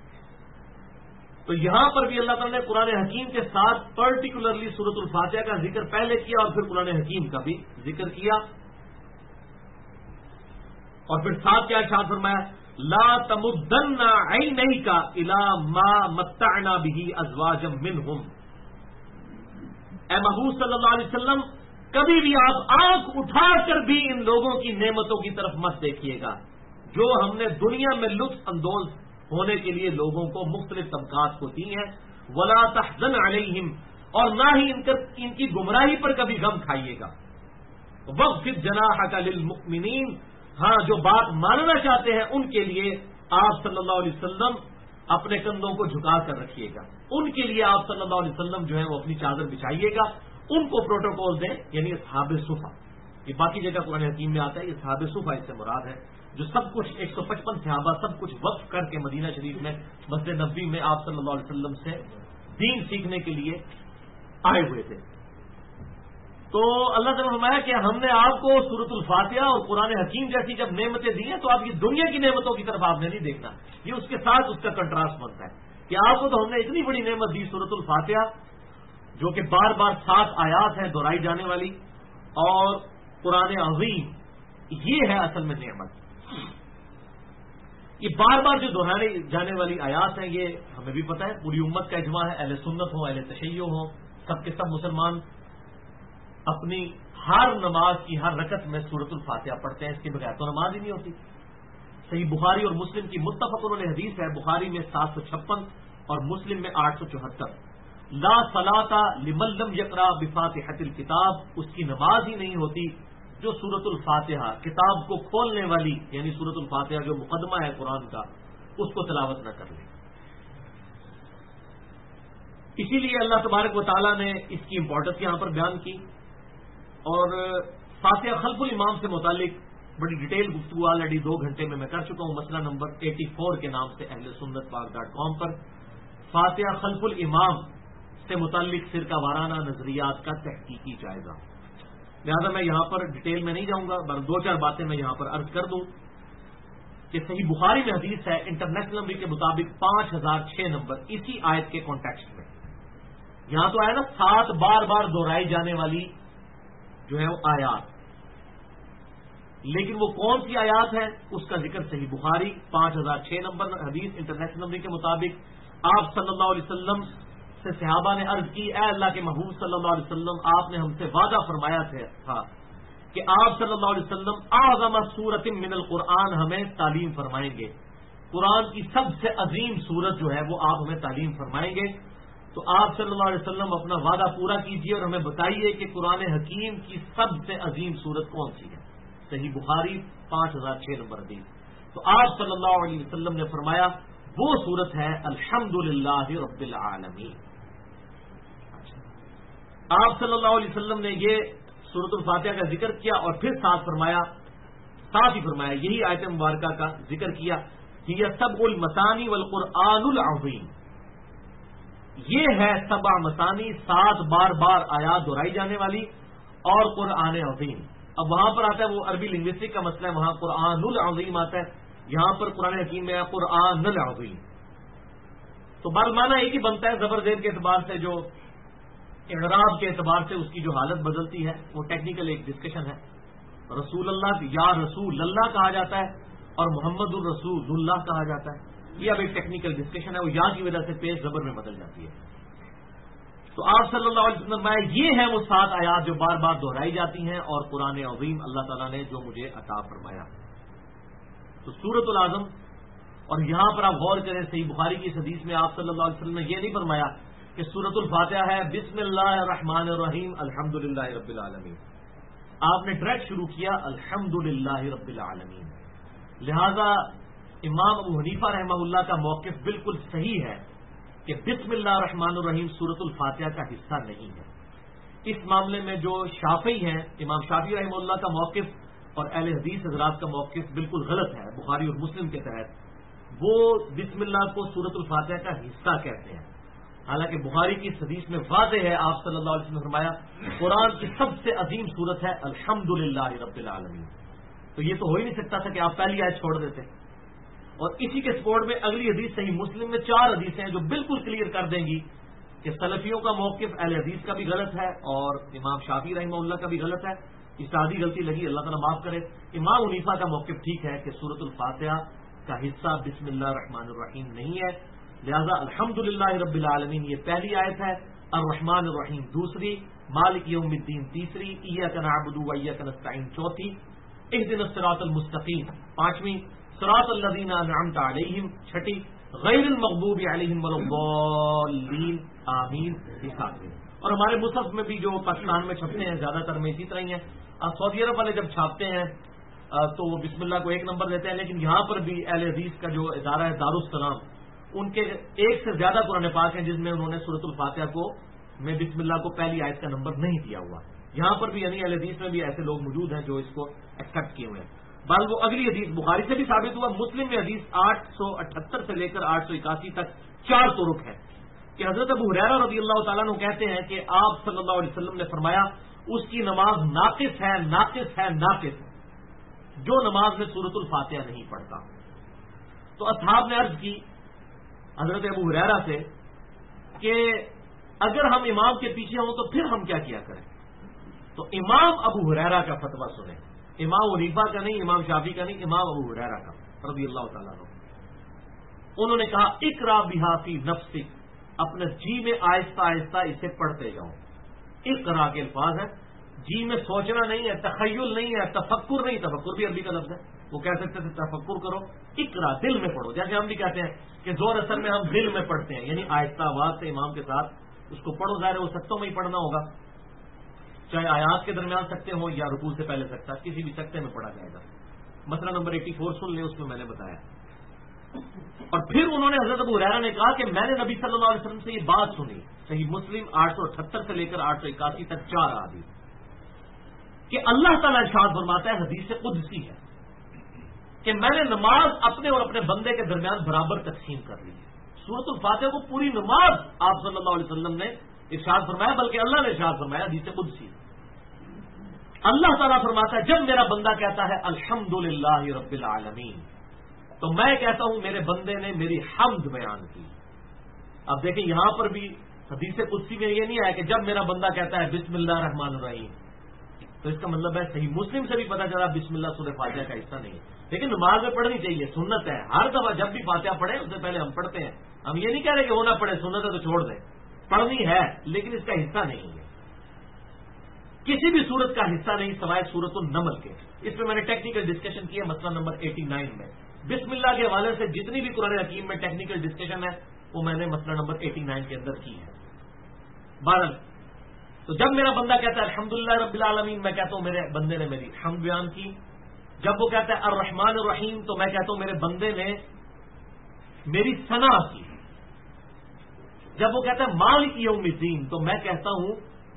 تو یہاں پر بھی اللہ تعالیٰ نے قرآن حکیم کے ساتھ پرٹیکولرلی سورۃ الفاتحہ کا ذکر پہلے کیا اور پھر قرآن حکیم کا بھی ذکر کیا، اور پھر ساتھ کیا ارشاد فرمایا، لا تمدن عینیک الی ما متعنا به ازواجا منہم. اے محبوب صلی اللہ علیہ وسلم کبھی بھی آپ آنکھ اٹھا کر بھی ان لوگوں کی نعمتوں کی طرف مت دیکھیے گا جو ہم نے دنیا میں لطف اندوز ہونے کے لیے لوگوں کو مختلف طبقات کو دی ہیں. ولا تحزن علیہم، اور نہ ہی ان کی گمراہی پر کبھی غم کھائیے گا. واخفض جناحک للمؤمنین، ہاں جو بات ماننا چاہتے ہیں ان کے لیے آپ صلی اللہ علیہ وسلم اپنے کندھوں کو جھکا کر رکھیے گا. ان کے لیے آپ صلی اللہ علیہ وسلم جو ہے وہ اپنی چادر بچھائیے گا، ان کو پروٹوکول دیں، یعنی اصحاب صفا. یہ باقی جگہ قرآن حکیم میں آتا ہے، یہ اصحاب صفا اس سے مراد ہے جو سب کچھ 155 صحابہ سب کچھ وقف کر کے مدینہ شریف میں مسجد نبوی میں آپ صلی اللہ علیہ وسلم سے دین سیکھنے کے لیے آئے ہوئے تھے. تو اللہ تعالیٰ نے فرمایا کہ ہم نے آپ کو سورۃ الفاتحہ اور قرآن حکیم جیسی جب نعمتیں دی ہیں تو آپ یہ دنیا کی نعمتوں کی طرف آپ نے نہیں دیکھنا، یہ اس کے ساتھ اس کا کنٹراسٹ بنتا ہے کہ آپ کو تو ہم نے اتنی بڑی نعمت دی سورۃ الفاتحہ جو کہ بار بار 7 آیات ہیں دہرائی جانے والی، اور قرآن عظیم یہ ہے اصل میں نعمت. یہ بار بار جو دہرانے جانے والی آیات ہیں یہ ہمیں بھی پتہ ہے، پوری امت کا اجماع ہے، اہل سنت ہوں اہل تشیع ہوں، سب کے سب مسلمان اپنی ہر نماز کی ہر رکعت میں سورۃ الفاتحہ پڑھتے ہیں، اس کے بغیر تو نماز ہی نہیں ہوتی. صحیح بخاری اور مسلم کی متفق علیہ حدیث ہے، بخاری میں 756 اور مسلم میں 874، لا صلاۃ لمن لم یقرأ بفاتحۃ الکتاب، اس کی نماز ہی نہیں ہوتی جو سورۃ الفاتحہ کتاب کو کھولنے والی یعنی سورۃ الفاتحہ جو مقدمہ ہے قرآن کا اس کو تلاوت نہ کر لے. اسی لیے اللہ تبارک و تعالیٰ نے اس کی امپورٹنس یہاں پر بیان کی، اور فاتحہ خلف الامام سے متعلق بڑی ڈیٹیل گفتگو آلریڈی 2 گھنٹے میں کر چکا ہوں، مسئلہ نمبر 84 کے نام سے اہل سنت پاک.com پر فاتحہ خلف الامام سے متعلق فرقہ وارانہ نظریات کا تحقیقی جائزہ. لہذا میں یہاں پر ڈیٹیل میں نہیں جاؤں گا، بس 2-4 باتیں میں یہاں پر عرض کر دوں کہ صحیح بخاری میں حدیث ہے انٹرنیشنل نمبر کے مطابق 5006 نمبر اسی آیت کے کانٹیکسٹ میں. یہاں تو آیا نا 7 بار بار دہرائی جانے والی جو ہے وہ آیات، لیکن وہ کون سی آیات ہے اس کا ذکر صحیح بخاری 5006 نمبر حدیث انٹرنیشنل نمبر کے مطابق آپ صلی اللہ علیہ وسلم سے صحابہ نے عرض کی، اے اللہ کے محبوب صلی اللہ علیہ وسلم، آپ نے ہم سے وعدہ فرمایا تھا کہ آپ صلی اللہ علیہ وسلم اعظم سورۃ من القرآن ہمیں تعلیم فرمائیں گے، قرآن کی سب سے عظیم سورت جو ہے وہ آپ ہمیں تعلیم فرمائیں گے۔ تو آپ صلی اللہ علیہ وسلم اپنا وعدہ پورا کیجئے اور ہمیں بتائیے کہ قرآن حکیم کی سب سے عظیم سورت کون سی ہے۔ صحیح بخاری 5006 نمبر حدیث۔ تو آپ صلی اللہ علیہ وسلم نے فرمایا وہ سورت ہے الحمدللہ رب العالمین۔ آپ صلی اللہ علیہ وسلم نے یہ سورۃ الفاتحہ کا ذکر کیا اور پھر ساتھ ہی فرمایا یہی آیت مبارکہ کا ذکر کیا کہ یہ سبع المثانی والقرآن العظیم، یہ ہے سبع مثانی، 7 بار آیات دہرائی جانے والی، اور قرآن عظیم۔ اب وہاں پر آتا ہے وہ عربی لنگوسٹک کا مسئلہ ہے، وہاں قرآن العظیم آتا ہے، یہاں پر قرآن حکیم میں قرآن العظیم۔ تو معنی ایک ہی بنتا ہے، زبر زیر کے اعتبار سے، جو اعراب کے اعتبار سے اس کی جو حالت بدلتی ہے وہ ٹیکنیکل ایک ڈسکشن ہے۔ رسول اللہ یا رسول اللہ کہا جاتا ہے اور محمد الرسول اللہ کہا جاتا ہے، یہ اب ایک ٹیکنیکل ڈسکشن ہے، وہ یا کی وجہ سے پیش زبر میں بدل جاتی ہے۔ تو آپ صلی اللہ علیہ وسلم میں یہ ہیں وہ 7 آیات جو بار دہرائی جاتی ہیں، اور قرآن عظیم اللہ تعالیٰ نے جو مجھے عطا فرمایا۔ تو سورۃ العظم، اور یہاں پر آپ غور کریں، صحیح بخاری کی اس حدیث میں آپ صلی اللہ علیہ وسلم نے یہ نہیں فرمایا کہ سورۃ الفاتحہ ہے بسم اللہ الرحمن الرحیم الحمدللہ رب العالمین، آپ نے ڈائریکٹ شروع کیا الحمدللہ رب العالمین۔ لہذا امام ابو حنیفہ رحمہ اللہ کا موقف بالکل صحیح ہے کہ بسم اللہ الرحمن الرحیم سورۃ الفاتحہ کا حصہ نہیں ہے۔ اس معاملے میں جو شافعی ہیں، امام شافعی رحمہ اللہ کا موقف اور اہل حدیث حضرات کا موقف بالکل غلط ہے۔ بخاری اور مسلم کے تحت وہ بسم اللہ کو سورۃ الفاتحہ کا حصہ کہتے ہیں، حالانکہ بخاری کی اس حدیث میں واضح ہے، آپ صلی اللہ علیہ وسلم نے فرمایا قرآن کی سب سے عظیم سورت ہے الحمدللہ رب العالمین۔ تو یہ تو ہو ہی نہیں سکتا تھا کہ آپ پہلی آیت چھوڑ دیتے۔ اور اسی کے سپورٹ میں اگلی حدیث صحیح مسلم میں 4 حدیثیں ہیں جو بالکل کلیئر کر دیں گی کہ سلفیوں کا موقف اہل حدیث کا بھی غلط ہے اور امام شافعی رحمہ اللہ کا بھی غلط ہے۔ اجتہادی غلطی لگی، اللہ تعالیٰ معاف کرے۔ امام حنیفہ کا موقف ٹھیک ہے کہ سورۃ الفاتحہ کا حصہ بسم اللہ الرحمن الرحیم نہیں ہے، لہذا الحمدللہ رب العالمین یہ پہلی آیت ہے، الرحمن الرحیم دوسری، مالک یوم الدین تیسری، ایاک نعبد و ایاک نستعین چوتھی، اہدنا الصراط المستقیم پانچویں، صراط الذین انعمت علیہم چھٹی، غیر المغضوب علیہم ولا الضالین آمین یہ ساتویں۔ اور ہمارے مصحف میں بھی جو پاکستان میں چھپتے ہیں زیادہ تر میں اسی طرح ہی ہیں۔ سعودی عرب والے جب چھاپتے ہیں تو وہ بسم اللہ کو 1 نمبر دیتے ہیں، لیکن یہاں پر بھی اہل حدیث کا جو ادارہ ہے دارالسلام، ان کے 1 سے زیادہ قرآن پاک ہیں جن میں انہوں نے سورۃ الفاتحہ کو میں بسم اللہ کو پہلی آیت کا نمبر نہیں دیا ہوا۔ یہاں پر بھی یعنی اہل حدیث میں بھی ایسے لوگ موجود ہیں جو اس کو ایکسپٹ کیے ہوئے ہیں۔ بل وہ اگلی حدیث بخاری سے بھی ثابت ہوا، مسلم میں حدیث 878 سے لے کر 881 تک 4 طرق ہے کہ حضرت ابو ہریرہ رضی اللہ تعالیٰ عنہ کہتے ہیں کہ آپ صلی اللہ علیہ وسلم نے فرمایا اس کی نماز ناقص ہے جو نماز میں سورۃ الفاتحہ نہیں پڑھتا۔ تو اصحاب نے عرض کی حضرت ابو ہریرہ سے کہ اگر ہم امام کے پیچھے ہوں تو پھر ہم کیا کیا کریں؟ تو امام ابو ہریرہ کا فتویٰ سنیں، امام حنیفہ کا نہیں، امام شافعی کا نہیں، امام ابو ہریرہ کا رضی اللہ تعالیٰ عنہ۔ انہوں نے کہا اقرا بہا فی نفسک، اپنے جی میں آہستہ آہستہ اسے پڑھتے جاؤ۔ اقرا کے الفاظ ہیں، جی میں سوچنا نہیں ہے، تخیل نہیں ہے، تفکر نہیں، تفکر بھی عربی کا لفظ ہے، وہ کہہ سکتے تھے تفکر کرو، اقرا دل میں پڑھو، جیسے ہم بھی کہتے ہیں کہ زور اثر میں ہم دل میں پڑھتے ہیں، یعنی آہستہ آواز سے امام کے ساتھ اس کو پڑھو، ظاہر وہ سکتوں میں ہی پڑھنا ہوگا، چاہے آیات کے درمیان سکتے ہوں یا رکوع سے پہلے سکتا، کسی بھی سکتے میں پڑھا جائے گا۔ مسئلہ نمبر 84 سن لیں، اس میں میں نے بتایا۔ اور پھر انہوں نے حضرت ابو ہریرہ نے کہا کہ میں نے نبی صلی اللہ علیہ وسلم سے یہ بات سنی، صحیح مسلم 878 سے لے کر 881 تک 4 حدیث، کہ اللہ تعالیٰ ارشاد فرماتا ہے، حدیث قدسی ہے کہ میں نے نماز اپنے اور اپنے بندے کے درمیان برابر تقسیم کر لی ہے۔ سورۃ الفاتحہ کو پوری نماز آپ صلی اللہ علیہ وسلم نے ارشاد فرمایا، بلکہ اللہ نے ارشاد فرمایا، حدیث قدسی۔ اللہ تعالیٰ فرماتا ہے جب میرا بندہ کہتا ہے الحمدللہ رب العالمین، تو میں کہتا ہوں میرے بندے نے میری حمد بیان کی۔ اب دیکھیں یہاں پر بھی حدیث قدسی میں یہ نہیں آیا کہ جب میرا بندہ کہتا ہے بسم اللہ الرحمن الرحیم، تو اس کا مطلب ہے صحیح مسلم سے بھی پتہ چلا بسم اللہ سورہ فاتحہ کا حصہ نہیں ہے، لیکن نماز میں پڑھنی چاہیے، سنت ہے، ہر دفعہ جب بھی فاتحہ پڑھیں اس سے پہلے ہم پڑھتے ہیں، ہم یہ نہیں کہہ رہے کہ وہ نہ پڑھے، سنت ہے تو چھوڑ دیں، پڑھنی ہے لیکن اس کا حصہ نہیں ہے، کسی بھی سورت کا حصہ نہیں سوائے سورت النمل کے. اس پہ میں نے ٹیکنیکل ڈسکشن کی ہے مسئلہ نمبر 89 میں. بسم اللہ کے حوالے سے جتنی بھی قرآن حکیم میں ٹیکنیکل ڈسکشن ہے وہ میں نے مسئلہ نمبر 89 کے اندر کی ہے. بہرحال تو جب میرا بندہ کہتا ہے الحمدللہ رب العالمین، میں کہتا ہوں میرے بندے نے میری حمد بیان کی. جب وہ کہتا ہے الرحمن الرحیم تو میں کہتا ہوں میرے بندے نے میری ثنا کی. جب وہ کہتا ہے مالک یوم الدین تو میں کہتا ہوں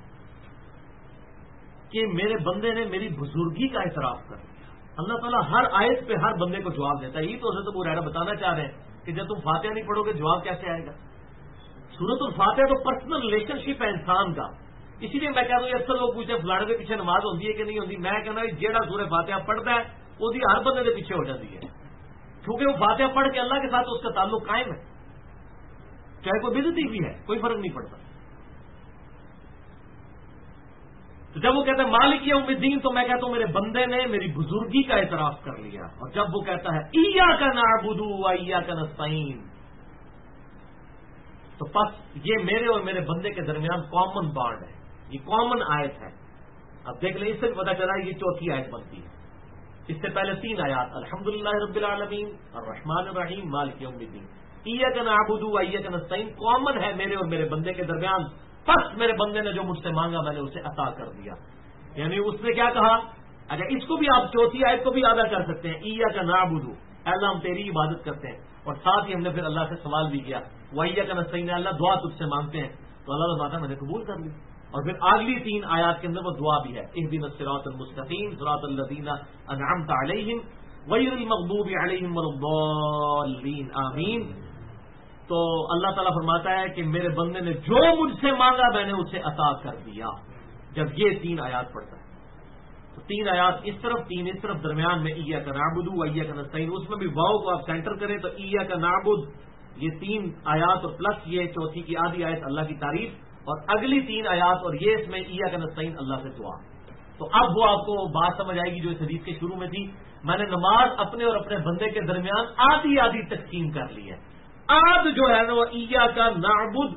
کہ میرے بندے نے میری بزرگی کا اعتراف کر دیا. اللہ تعالیٰ ہر آیت پہ ہر بندے کو جواب دیتا ہے. یہی تو حضرت ابو ہریرہ بتانا چاہ رہے ہیں کہ جب تم فاتحہ نہیں پڑھو گے جواب کیسے آئے گا. سورۃ الفاتحہ تو پرسنل ریلیشن شپ ہے انسان کا. اسی لیے میں کہہ رہا ہوں اکثر لوگ پوچھتے ہیں فلانے کے پیچھے نماز ہوتی ہے کہ نہیں ہوتی. میں کہنا جیڑا سورہ فاتحہ پڑھتا ہے وہ ہر بندے کے پیچھے ہو جاتی ہے، کیونکہ وہ فاتحہ پڑھ کے اللہ کے ساتھ اس کا تعلق قائم ہے، چاہے کوئی بدعتی بھی ہے کوئی فرق نہیں پڑتا. تو جب وہ کہتا ہے مالک یوم الدین تو میں کہتا ہوں میرے بندے نے میری بزرگی کا اعتراف کر لیا. اور جب وہ کہتا ہے ایاک نعبد و ایاک نستعین تو پس یہ میرے اور میرے بندے کے درمیان کامن بانڈ ہے، یہ کامن آیت ہے. اب دیکھ لیں اس سے بھی پتا چلا یہ چوتھی آیت بنتی ہے. اس سے پہلے 3 آیات الحمدللہ رب العالمین الرحمن الرحیم مالک یوم الدین. ایاک نعبد و ایاک نستعین کامن ہے میرے اور میرے بندے کے درمیان. پس میرے بندے نے جو مجھ سے مانگا میں نے اسے عطا کر دیا. یعنی اس نے کیا کہا؟ اگر اس کو بھی آپ چوتھی آیت کو بھی ادا کر سکتے ہیں ایاک نعبد، اللہ ہم تیری عبادت کرتے ہیں. اور ساتھ ہی ہم نے پھر اللہ سے سوال بھی کیا وایاک نستعین، اللہ دعا تجھ سے مانگتے ہیں تو اللہ نے میں نے قبول کر لی. اور پھر اگلی 3 آیات کے اندر وہ دعا بھی ہے اہدنا الصراط المستقیم صراط الذین انعمت علیہم غیر المغضوب علیہم ولا الضالین آمین. تو اللہ تعالیٰ فرماتا ہے کہ میرے بندے نے جو مجھ سے مانگا میں نے اسے عطا کر دیا. جب یہ 3 آیات پڑھتا ہے تو 3 آیات اس طرف 3 اس طرف درمیان میں ایاک نعبد و ایاک نستعین، اس میں بھی واو کو آپ سینٹر کریں تو ایاک نعبد یہ 3 آیات اور پلس یہ چوتھی کی آدھی آیت اللہ کی تعریف، اور اگلی 3 آیات اور یہ اس میں ایاک نستعین اللہ سے دعا. تو اب وہ آپ کو بات سمجھ آئے گی جو اس حدیث کے شروع میں تھی. میں نے نماز اپنے اور اپنے بندے کے درمیان آدھی آدھی تقسیم کر لی ہے. آد جو ہے نا وہ ایاک نعبد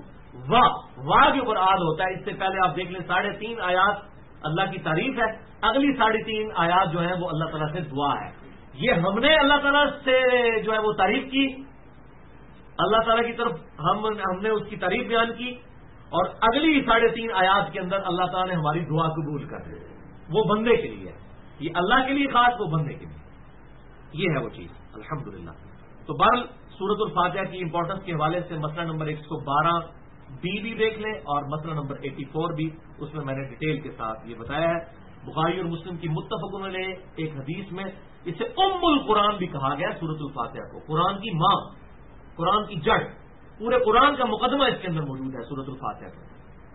واہ کے اوپر آد ہوتا ہے. اس سے پہلے آپ دیکھ لیں 3.5 آیات اللہ کی تعریف ہے، اگلی 3.5 آیات جو ہیں وہ اللہ تعالیٰ سے دعا ہے. یہ ہم نے اللہ تعالیٰ سے جو ہے وہ تعریف کی، اللہ تعالیٰ کی طرف ہم نے اس کی تعریف بیان کی، اور اگلی 3.5 آیات کے اندر اللہ تعالیٰ نے ہماری دعا قبول کر لی. وہ بندے کے لیے، یہ اللہ کے لیے خاص، وہ بندے کے لیے. یہ ہے وہ چیز الحمدللہ. تو بہرحال سورۃ الفاتحہ کی امپورٹنس کے حوالے سے مسئلہ نمبر 112 بھی دیکھ لیں اور مسئلہ نمبر 84 بھی، اس میں میں نے ڈیٹیل کے ساتھ یہ بتایا ہے. بخاری اور مسلم کی متفق علیہ ایک حدیث میں اسے ام القرآن بھی کہا گیا سورۃ الفاتحہ کو، قرآن کی ماں، قرآن کی جڑ. پورے قرآن کا مقدمہ اس کے اندر موجود ہے سورۃ الفاتحہ کا.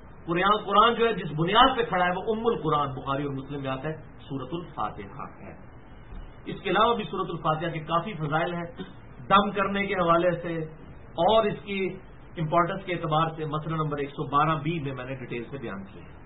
قرآن جو ہے جس بنیاد پہ کھڑا ہے وہ ام القرآن بخاری اور مسلم میں آتا ہے سورۃ الفاتحہ ہے. اس کے علاوہ بھی سورۃ الفاتحہ کے کافی فضائل ہیں، دم کرنے کے حوالے سے اور اس کی امپورٹنس کے اعتبار سے مسئلہ نمبر 112 بھی میں نے ڈیٹیل سے بیان کیا ہے.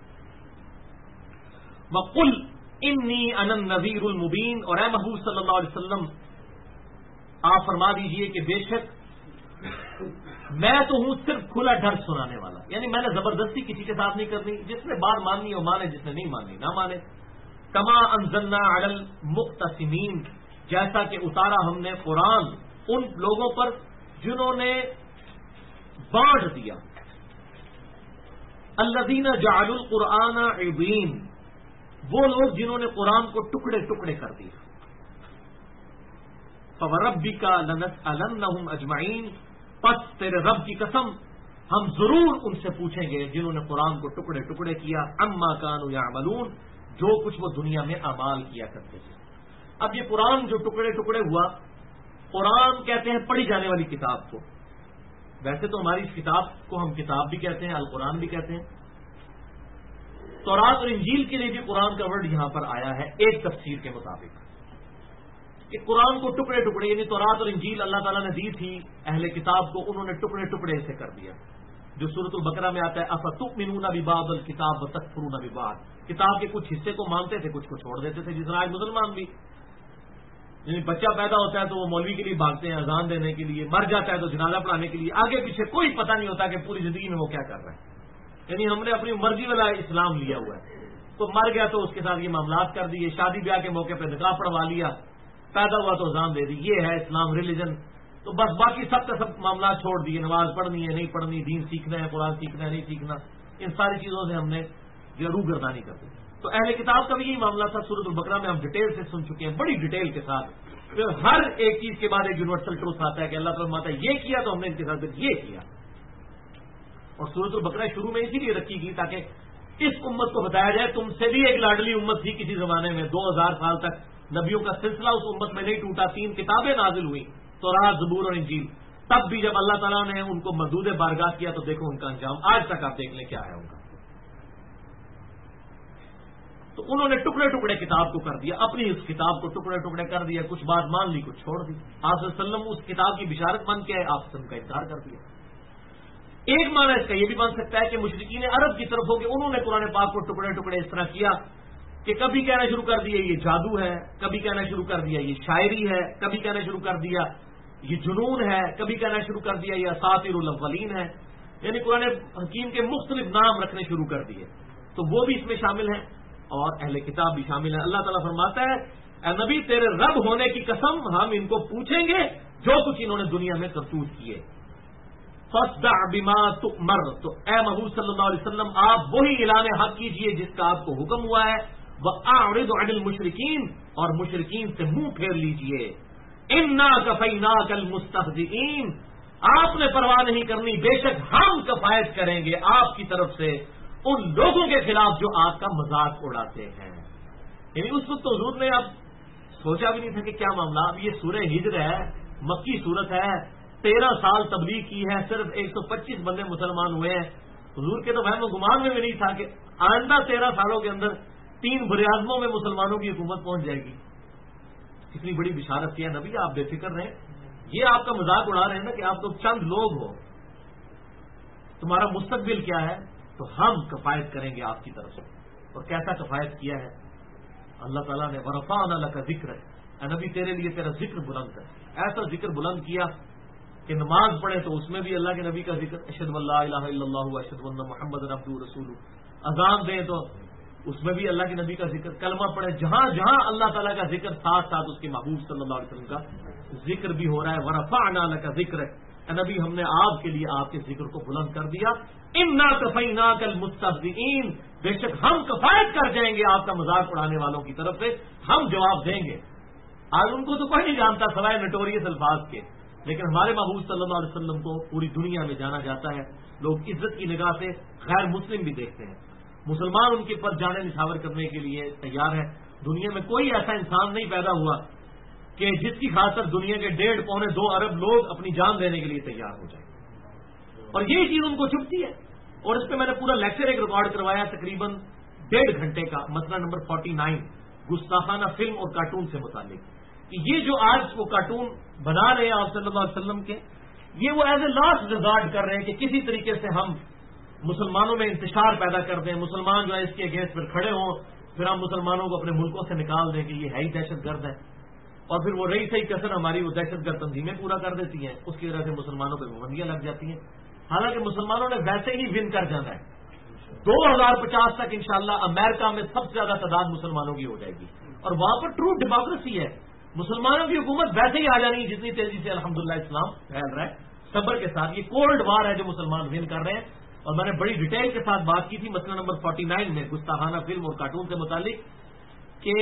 وَقُلْ إِنِّي أَنَا النَّذِيرُ الْمُبِينُ، اور اے محبوب صلی اللہ علیہ وسلم آپ فرما دیجئے کہ بے شک میں تو ہوں صرف کھلا ڈر سنانے والا. یعنی میں نے زبردستی کسی کے ساتھ نہیں کرنی، جس نے بات ماننی ہو مانے، جس نے نہیں ماننی نہ مانے. کما انزلنا علی المقتسمین، جیسا کہ اتارا ہم نے قرآن ان لوگوں پر جنہوں نے بانٹ دیا. الذین جعلوا القرآن عضین، وہ لوگ جنہوں نے قرآن کو ٹکڑے ٹکڑے کر دیا. فوربک لنسألنہم اجمعین، پس تیرے رب کی قسم ہم ضرور ان سے پوچھیں گے جنہوں نے قرآن کو ٹکڑے ٹکڑے کیا، عما کانوا یعملون، جو کچھ وہ دنیا میں اعمال کیا کرتے تھے. اب یہ قرآن جو ٹکڑے ٹکڑے ہوا، قرآن کہتے ہیں پڑھی جانے والی کتاب کو. ویسے تو ہماری اس کتاب کو ہم کتاب بھی کہتے ہیں، القرآن بھی کہتے ہیں. تورات اور انجیل کے لیے بھی قرآن کا ورڈ یہاں پر آیا ہے ایک تفسیر کے مطابق کہ قرآن کو ٹکڑے ٹکڑے، یعنی تورات اور انجیل اللہ تعالیٰ نے دی تھی اہل کتاب کو، انہوں نے ٹکڑے ٹکڑے سے کر دیا. جو سورۃ البقرہ میں آتا ہے افتؤمنون ببعض الکتاب وتکفرون ببعض، کتاب کے کچھ حصے کو مانتے تھے، کچھ کو چھوڑ دیتے تھے، جس طرح آج مسلمان بھی. یعنی بچہ پیدا ہوتا ہے تو وہ مولوی کے لیے بھاگتے ہیں اذان دینے کے لیے، مر جاتا ہے تو جنازہ پڑھانے کے لیے، آگے پیچھے کوئی پتہ نہیں ہوتا کہ پوری زندگی میں وہ کیا کر رہا ہے. یعنی ہم نے اپنی مرضی والا اسلام لیا ہوا ہے. تو مر گیا تو اس کے ساتھ یہ معاملات کر دیے، شادی بیاہ کے موقع پہ نکاح پڑھوا لیا، پیدا ہوا تو اذان دے دی. یہ ہے اسلام ریلیجن. تو بس باقی سب کا سب معاملات چھوڑ دیے، نماز پڑھنی ہے نہیں پڑھنی، دین سیکھنا ہے قرآن سیکھنا ہے نہیں سیکھنا، ان ساری چیزوں سے ہم نے جو روگردانی کر دی. تو اہل کتاب کا بھی یہی معاملہ تھا. سورۃ البقرہ میں ہم ڈیٹیل سے سن چکے ہیں، بڑی ڈیٹیل کے ساتھ. پھر ہر ایک چیز کے بعد ایک یونیورسل ٹروتھ آتا ہے کہ اللہ تعالیٰ فرماتا ہے یہ کیا تو ہم نے ان کے ساتھ یہ کیا. اور سورۃ البقرہ شروع میں اسی لیے رکھی گئی تاکہ اس امت کو بتایا جائے تم سے بھی ایک لاڈلی امت تھی کسی زمانے میں. 2000 سال تک نبیوں کا سلسلہ اس امت میں نہیں ٹوٹا. 3 کتابیں نازل ہوئی، تورات، زبور اور انجیل. تب بھی جب اللہ تعالیٰ نے ان کو مردود بارگاہ کیا تو دیکھو ان کا انجام آج تک آپ دیکھ لیں کیا ہے ان کا. تو انہوں نے ٹکڑے ٹکڑے کتاب کو کر دیا، اپنی اس کتاب کو ٹکڑے ٹکڑے کر دیا، کچھ بات مان لی کچھ چھوڑ دی. آپ صلی اللہ علیہ وسلم اس کتاب کی بشارت بن کے آئے، آپ وسلم کا انکار کر دیا. ایک معنی اس کا یہ بھی بن سکتا ہے کہ مشرکین عرب کی طرف ہو کہ انہوں نے قرآن پاک کو ٹکڑے ٹکڑے اس طرح کیا کہ کبھی کہنا شروع کر دیا یہ جادو ہے، کبھی کہنا شروع کر دیا یہ شاعری ہے، کبھی کہنا شروع کر دیا یہ جنون ہے، کبھی کہنا شروع کر دیا یہ اساطیر الاولین ہے. یعنی قرآن حکیم کے مختلف نام رکھنے شروع کر دیے. تو وہ بھی اس میں شامل ہیں اور اہل کتاب بھی شامل ہیں. اللہ تعالیٰ فرماتا ہے اے نبی تیرے رب ہونے کی قسم ہم ان کو پوچھیں گے جو کچھ انہوں نے دنیا میں کرتوت کیے. فاصدع بما تؤمر، تو اے محبوب صلی اللہ علیہ وسلم آپ وہی اعلان حق کیجئے جس کا آپ کو حکم ہوا ہے. وَأَعْرِضْ عَنِ الْمُشْرِكِينَ، اور مشرکین سے منہ پھیر لیجئے. اِنَّا كَفَيْنَاكَ الْمُسْتَهْزِئِينَ، آپ نے پرواہ نہیں کرنی، بے شک ہم کفایت کریں گے آپ کی طرف سے ان لوگوں کے خلاف جو آپ کا مذاق اڑاتے ہیں. یعنی اس وقت تو حضور نے اب سوچا بھی نہیں تھا کہ کیا معاملہ. اب یہ سورہ ہجر ہے، مکی صورت ہے، 13 سال تبلیغ کی ہے، صرف 125 بندے مسلمان ہوئے ہیں. حضور کے تو وہم و گمان میں بھی نہیں تھا کہ آئندہ 13 سالوں کے اندر 3 براعظموں میں مسلمانوں کی حکومت پہنچ جائے گی. کتنی بڑی بشارت کیا نبی، آپ بے فکر رہیں. یہ آپ کا مذاق اڑا رہے ہیں نا کہ آپ تو چند لوگ ہو، تمہارا مستقبل کیا ہے، تو ہم کفایت کریں گے آپ کی طرف سے. اور کیسا کفایت کیا ہے اللہ تعالیٰ نے؟ ورفعنا لک ذکر، اے نبی تیرے لیے تیرا ذکر بلند کر. ایسا ذکر بلند کیا کہ نماز پڑھے تو اس میں بھی اللہ کے نبی کا ذکر، اشہد ان لا الہ الا اللہ واشہد ان محمد عبدہ ورسولہ. اذان دیں تو اس میں بھی اللہ کے نبی کا ذکر. کلمہ پڑھے، جہاں جہاں اللہ تعالیٰ کا ذکر ساتھ ساتھ اس کے محبوب صلی اللہ علیہ وسلم کا ذکر بھی ہو رہا ہے. ورفعنا لک ذکر، اے نبی ہم نے آپ کے لیے آپ کے ذکر کو بلند کر دیا. انا کفیناک المستہزئین، بے شک ہم کفایت کر جائیں گے آپ کا مذاق اڑانے والوں کی طرف سے، ہم جواب دیں گے. آج ان کو تو کوئی نہیں جانتا سوائے نٹوریس الفاظ کے، لیکن ہمارے محبوب صلی اللہ علیہ وسلم کو پوری دنیا میں جانا جاتا ہے. لوگ عزت کی نگاہ سے غیر مسلم بھی دیکھتے ہیں. مسلمان ان کے پر جانے نچھاور کرنے کے لیے تیار ہے. دنیا میں کوئی ایسا انسان نہیں پیدا ہوا کہ جس کی خاطر دنیا کے 1.5-2 ارب لوگ اپنی جان دینے کے لیے تیار ہو جائیں. اور یہی چیز ان کو چھپتی ہے. اور اس پہ میں نے پورا لیکچر ایک ریکارڈ کروایا تقریباً 1.5 گھنٹے کا، مسئلہ نمبر 49 گستاخانہ فلم اور کارٹون سے متعلق. کہ یہ جو آج وہ کارٹون بنا رہے ہیں آپ صلی اللہ علیہ وسلم کے، یہ وہ ایز اے لاسٹ ریزارٹ کر رہے ہیں کہ کسی طریقے سے ہم مسلمانوں میں انتشار پیدا کر دیں، مسلمان جو ہے اس کے اگینسٹ پھر کھڑے ہوں، پھر ہم مسلمانوں کو اپنے ملکوں سے نکال دیں کہ یہ ہے ہی دہشت گرد ہے. اور پھر وہ رہی صحیح کسر ہماری وہ دہشت گرد تنظیمیں پورا کر دیتی ہیں، اس کی وجہ سے مسلمانوں پہ پابندیاں لگ جاتی ہیں. حالانکہ مسلمانوں نے ویسے ہی ون کر جانا ہے. 2050 تک انشاءاللہ امریکہ میں سب سے زیادہ تعداد مسلمانوں کی ہو جائے گی، اور وہاں پر ٹرو ڈیموکریسی ہے. مسلمانوں کی حکومت ویسے ہی آ جانی ہے جتنی تیزی سے الحمدللہ اسلام پھیل رہا ہے صبر کے ساتھ. یہ کولڈ وار ہے جو مسلمان ون کر رہے ہیں. اور میں نے بڑی ڈیٹیل کے ساتھ بات کی تھی مسئلہ نمبر 49 میں گستاخانہ فلم اور کارٹون سے متعلق کہ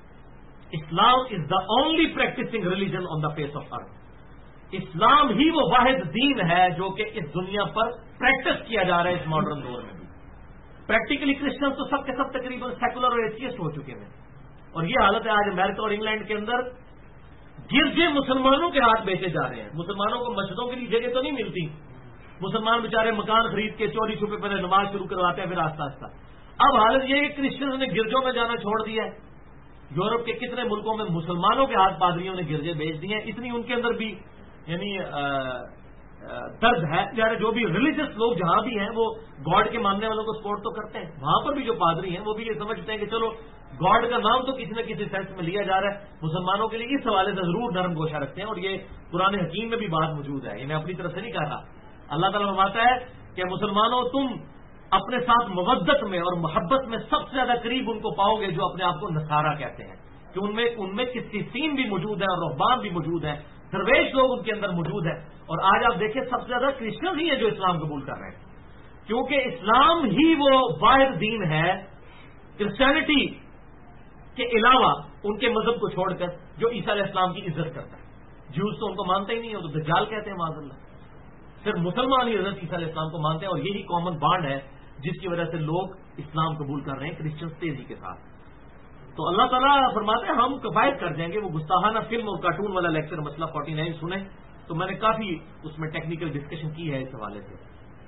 Islam is the only practicing religion on the face of earth. اسلام ہی وہ واحد دین ہے جو کہ اس دنیا پر پریکٹس کیا جا رہا ہے اس ماڈرن دور میں بھی. پریکٹیکلی کرسچن تو سب کے سب تقریباً سیکولر اور ایتھیسٹ ہو چکے ہیں. اور یہ حالت ہے آج امریکہ اور انگلینڈ کے اندر گرجے مسلمانوں کے ہاتھ بیچے جا رہے ہیں. مسلمانوں کو مسجدوں کے لیے جگہ تو نہیں ملتی. مسلمان بیچارے مکان خرید کے چوری چھپے پہلے نماز شروع کرواتے ہیں، پھر آہستہ آہستہ. اب حالت یہ ہے کہ کرسچنز نے گرجوں میں جانا چھوڑ دیا ہے. یورپ کے کتنے ملکوں میں مسلمانوں کے ہاتھ پادریوں نے گرجے بیچ دیے ہیں. اتنی ان کے اندر بھی یعنی درد ہے. یار جو بھی ریلیجس لوگ جہاں بھی ہیں وہ گاڈ کے ماننے والوں کو سپورٹ تو کرتے ہیں. وہاں پر بھی جو پادری ہیں وہ بھی یہ سمجھتے ہیں کہ چلو گاڈ کا نام تو کسی نہ کسی سینس میں لیا جا رہا ہے. مسلمانوں کے لیے اس حوالے سے ضرور نرم گوشہ رکھتے ہیں، اور یہ قرآن حکیم میں بھی بات موجود ہے، یہ میں اپنی طرف سے نہیں کہہ رہا. اللہ تعالیٰ فرماتا ہے کہ مسلمانوں تم اپنے ساتھ مودت میں اور محبت میں سب سے زیادہ قریب ان کو پاؤ گے جو اپنے آپ کو نصارہ کہتے ہیں، کہ ان میں قسیسین بھی موجود ہیں اور رہبان بھی موجود ہیں، درویش لوگ ان کے اندر موجود ہیں. اور آج آپ دیکھیں سب سے زیادہ کرسچن ہی ہیں جو اسلام قبول کر رہے ہیں، کیونکہ اسلام ہی وہ واحد دین ہے کرسچینٹی کے علاوہ ان کے مذہب کو چھوڑ کر جو عیسیٰ علیہ السلام کی عزت کرتا ہے. جوز تو ان کو مانتے ہی نہیں، وہ تو دجال کہتے ہیں معاذ اللہ. صرف مسلمان ہی حضرت عیسیٰ علیہ السلام کو مانتے ہیں، اور یہی کامن بانڈ ہے جس کی وجہ سے لوگ اسلام قبول کر رہے ہیں کرسچنز تیزی کے ساتھ. تو اللہ تعالیٰ فرماتے ہیں ہم کفایت کر دیں گے. وہ گستاخانہ فلم اور کارٹون والا لیکچر مسئلہ 49 سنیں تو میں نے کافی اس میں ٹیکنیکل ڈسکشن کی ہے اس حوالے سے.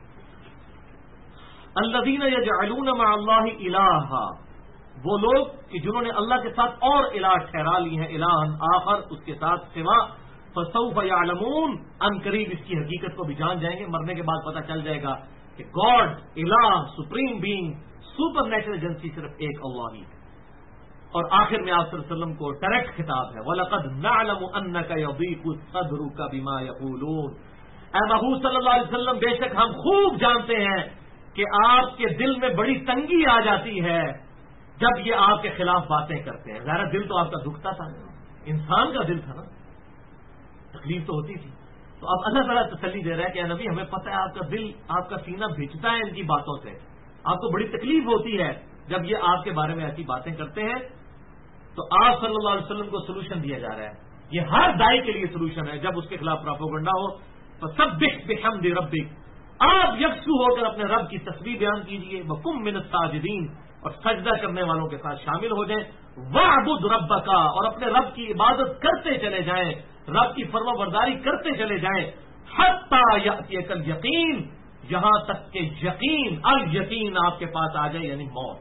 الذین یجعلون مع اللہ الہا، وہ لوگ کہ جنہوں نے اللہ کے ساتھ اور الہ ٹھہرا لی ہیں، الہ آخر اس کے ساتھ سوا. فسوف یعلمون، ان قریب اس کی حقیقت کو بھی جان جائیں گے. مرنے کے بعد پتہ چل جائے گا کہ گاڈ، الہ، supreme being, supernatural agency صرف ایک اللہ ہی ہے. اور آخر میں آپ صلی اللہ علیہ وسلم کو ڈائریکٹ خطاب ہے، وَلَقَدْ نَعْلَمُ أَنَّكَ يَضِيقُ صَدْرُكَ بِمَا يَقُولُونَ. اے محبوب صلی اللہ علیہ وسلم، بے شک ہم خوب جانتے ہیں کہ آپ کے دل میں بڑی تنگی آ جاتی ہے جب یہ آپ کے خلاف باتیں کرتے ہیں. ظاہر دل تو آپ کا دکھتا تھا، انسان کا دل تھا نا، تکلیف تو ہوتی تھی. تو اب اللہ تعالیٰ تسلی دے رہا ہے کہ اے نبی ہمیں پتہ ہے آپ کا دل، آپ کا سینہ بھیجتا ہے ان کی باتوں سے، آپ کو بڑی تکلیف ہوتی ہے جب یہ آپ کے بارے میں ایسی باتیں کرتے ہیں. تو آپ صلی اللہ علیہ وسلم کو سولوشن دیا جا رہا ہے. یہ ہر دائی کے لیے سولوشن ہے جب اس کے خلاف پروپیگنڈا ہو. فسبح بحمد ربک، آپ یکسو ہو کر اپنے رب کی تسبیح بیان کیجئے. وکن من الساجدین، اور سجدہ کرنے والوں کے ساتھ شامل ہو جائیں. واعبد ربک، اور اپنے رب کی عبادت کرتے چلے جائیں، رب کی فرما برداری کرتے چلے جائیں. حتی یأتیک الیقین، یہاں تک کہ یقین، الیقین آپ کے پاس آ جائے، یعنی موت،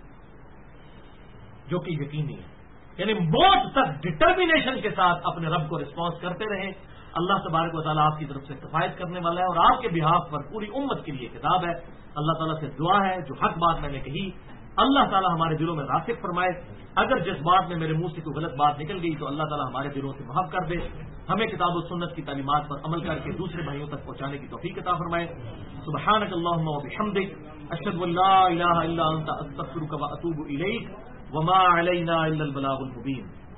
جو کہ یقینی ہے. یعنی موت تک ڈٹرمینیشن کے ساتھ اپنے رب کو رسپانس کرتے رہیں. اللہ تبارک و تعالیٰ آپ کی طرف سے کفایت کرنے والا ہے، اور آپ کے بہاف پر پوری امت کے لیے کتاب ہے. اللہ تعالیٰ سے دعا ہے جو حق بات میں نے کہی اللہ تعالیٰ ہمارے دلوں میں راسخ فرمائے. اگر جس بات میں میرے منہ سے کوئی غلط بات نکل گئی تو اللہ تعالیٰ ہمارے دلوں سے معاف کر دے. ہمیں کتاب و سنت کی تعلیمات پر عمل کر کے دوسرے بھائیوں تک پہنچانے کی توفیق عطا فرمائے. سبحانک اللہم و بحمدک، اشہد ان لا الہ الا انت، استغفرک و اتوب الیک، وما علینا الا البلاغ المبین.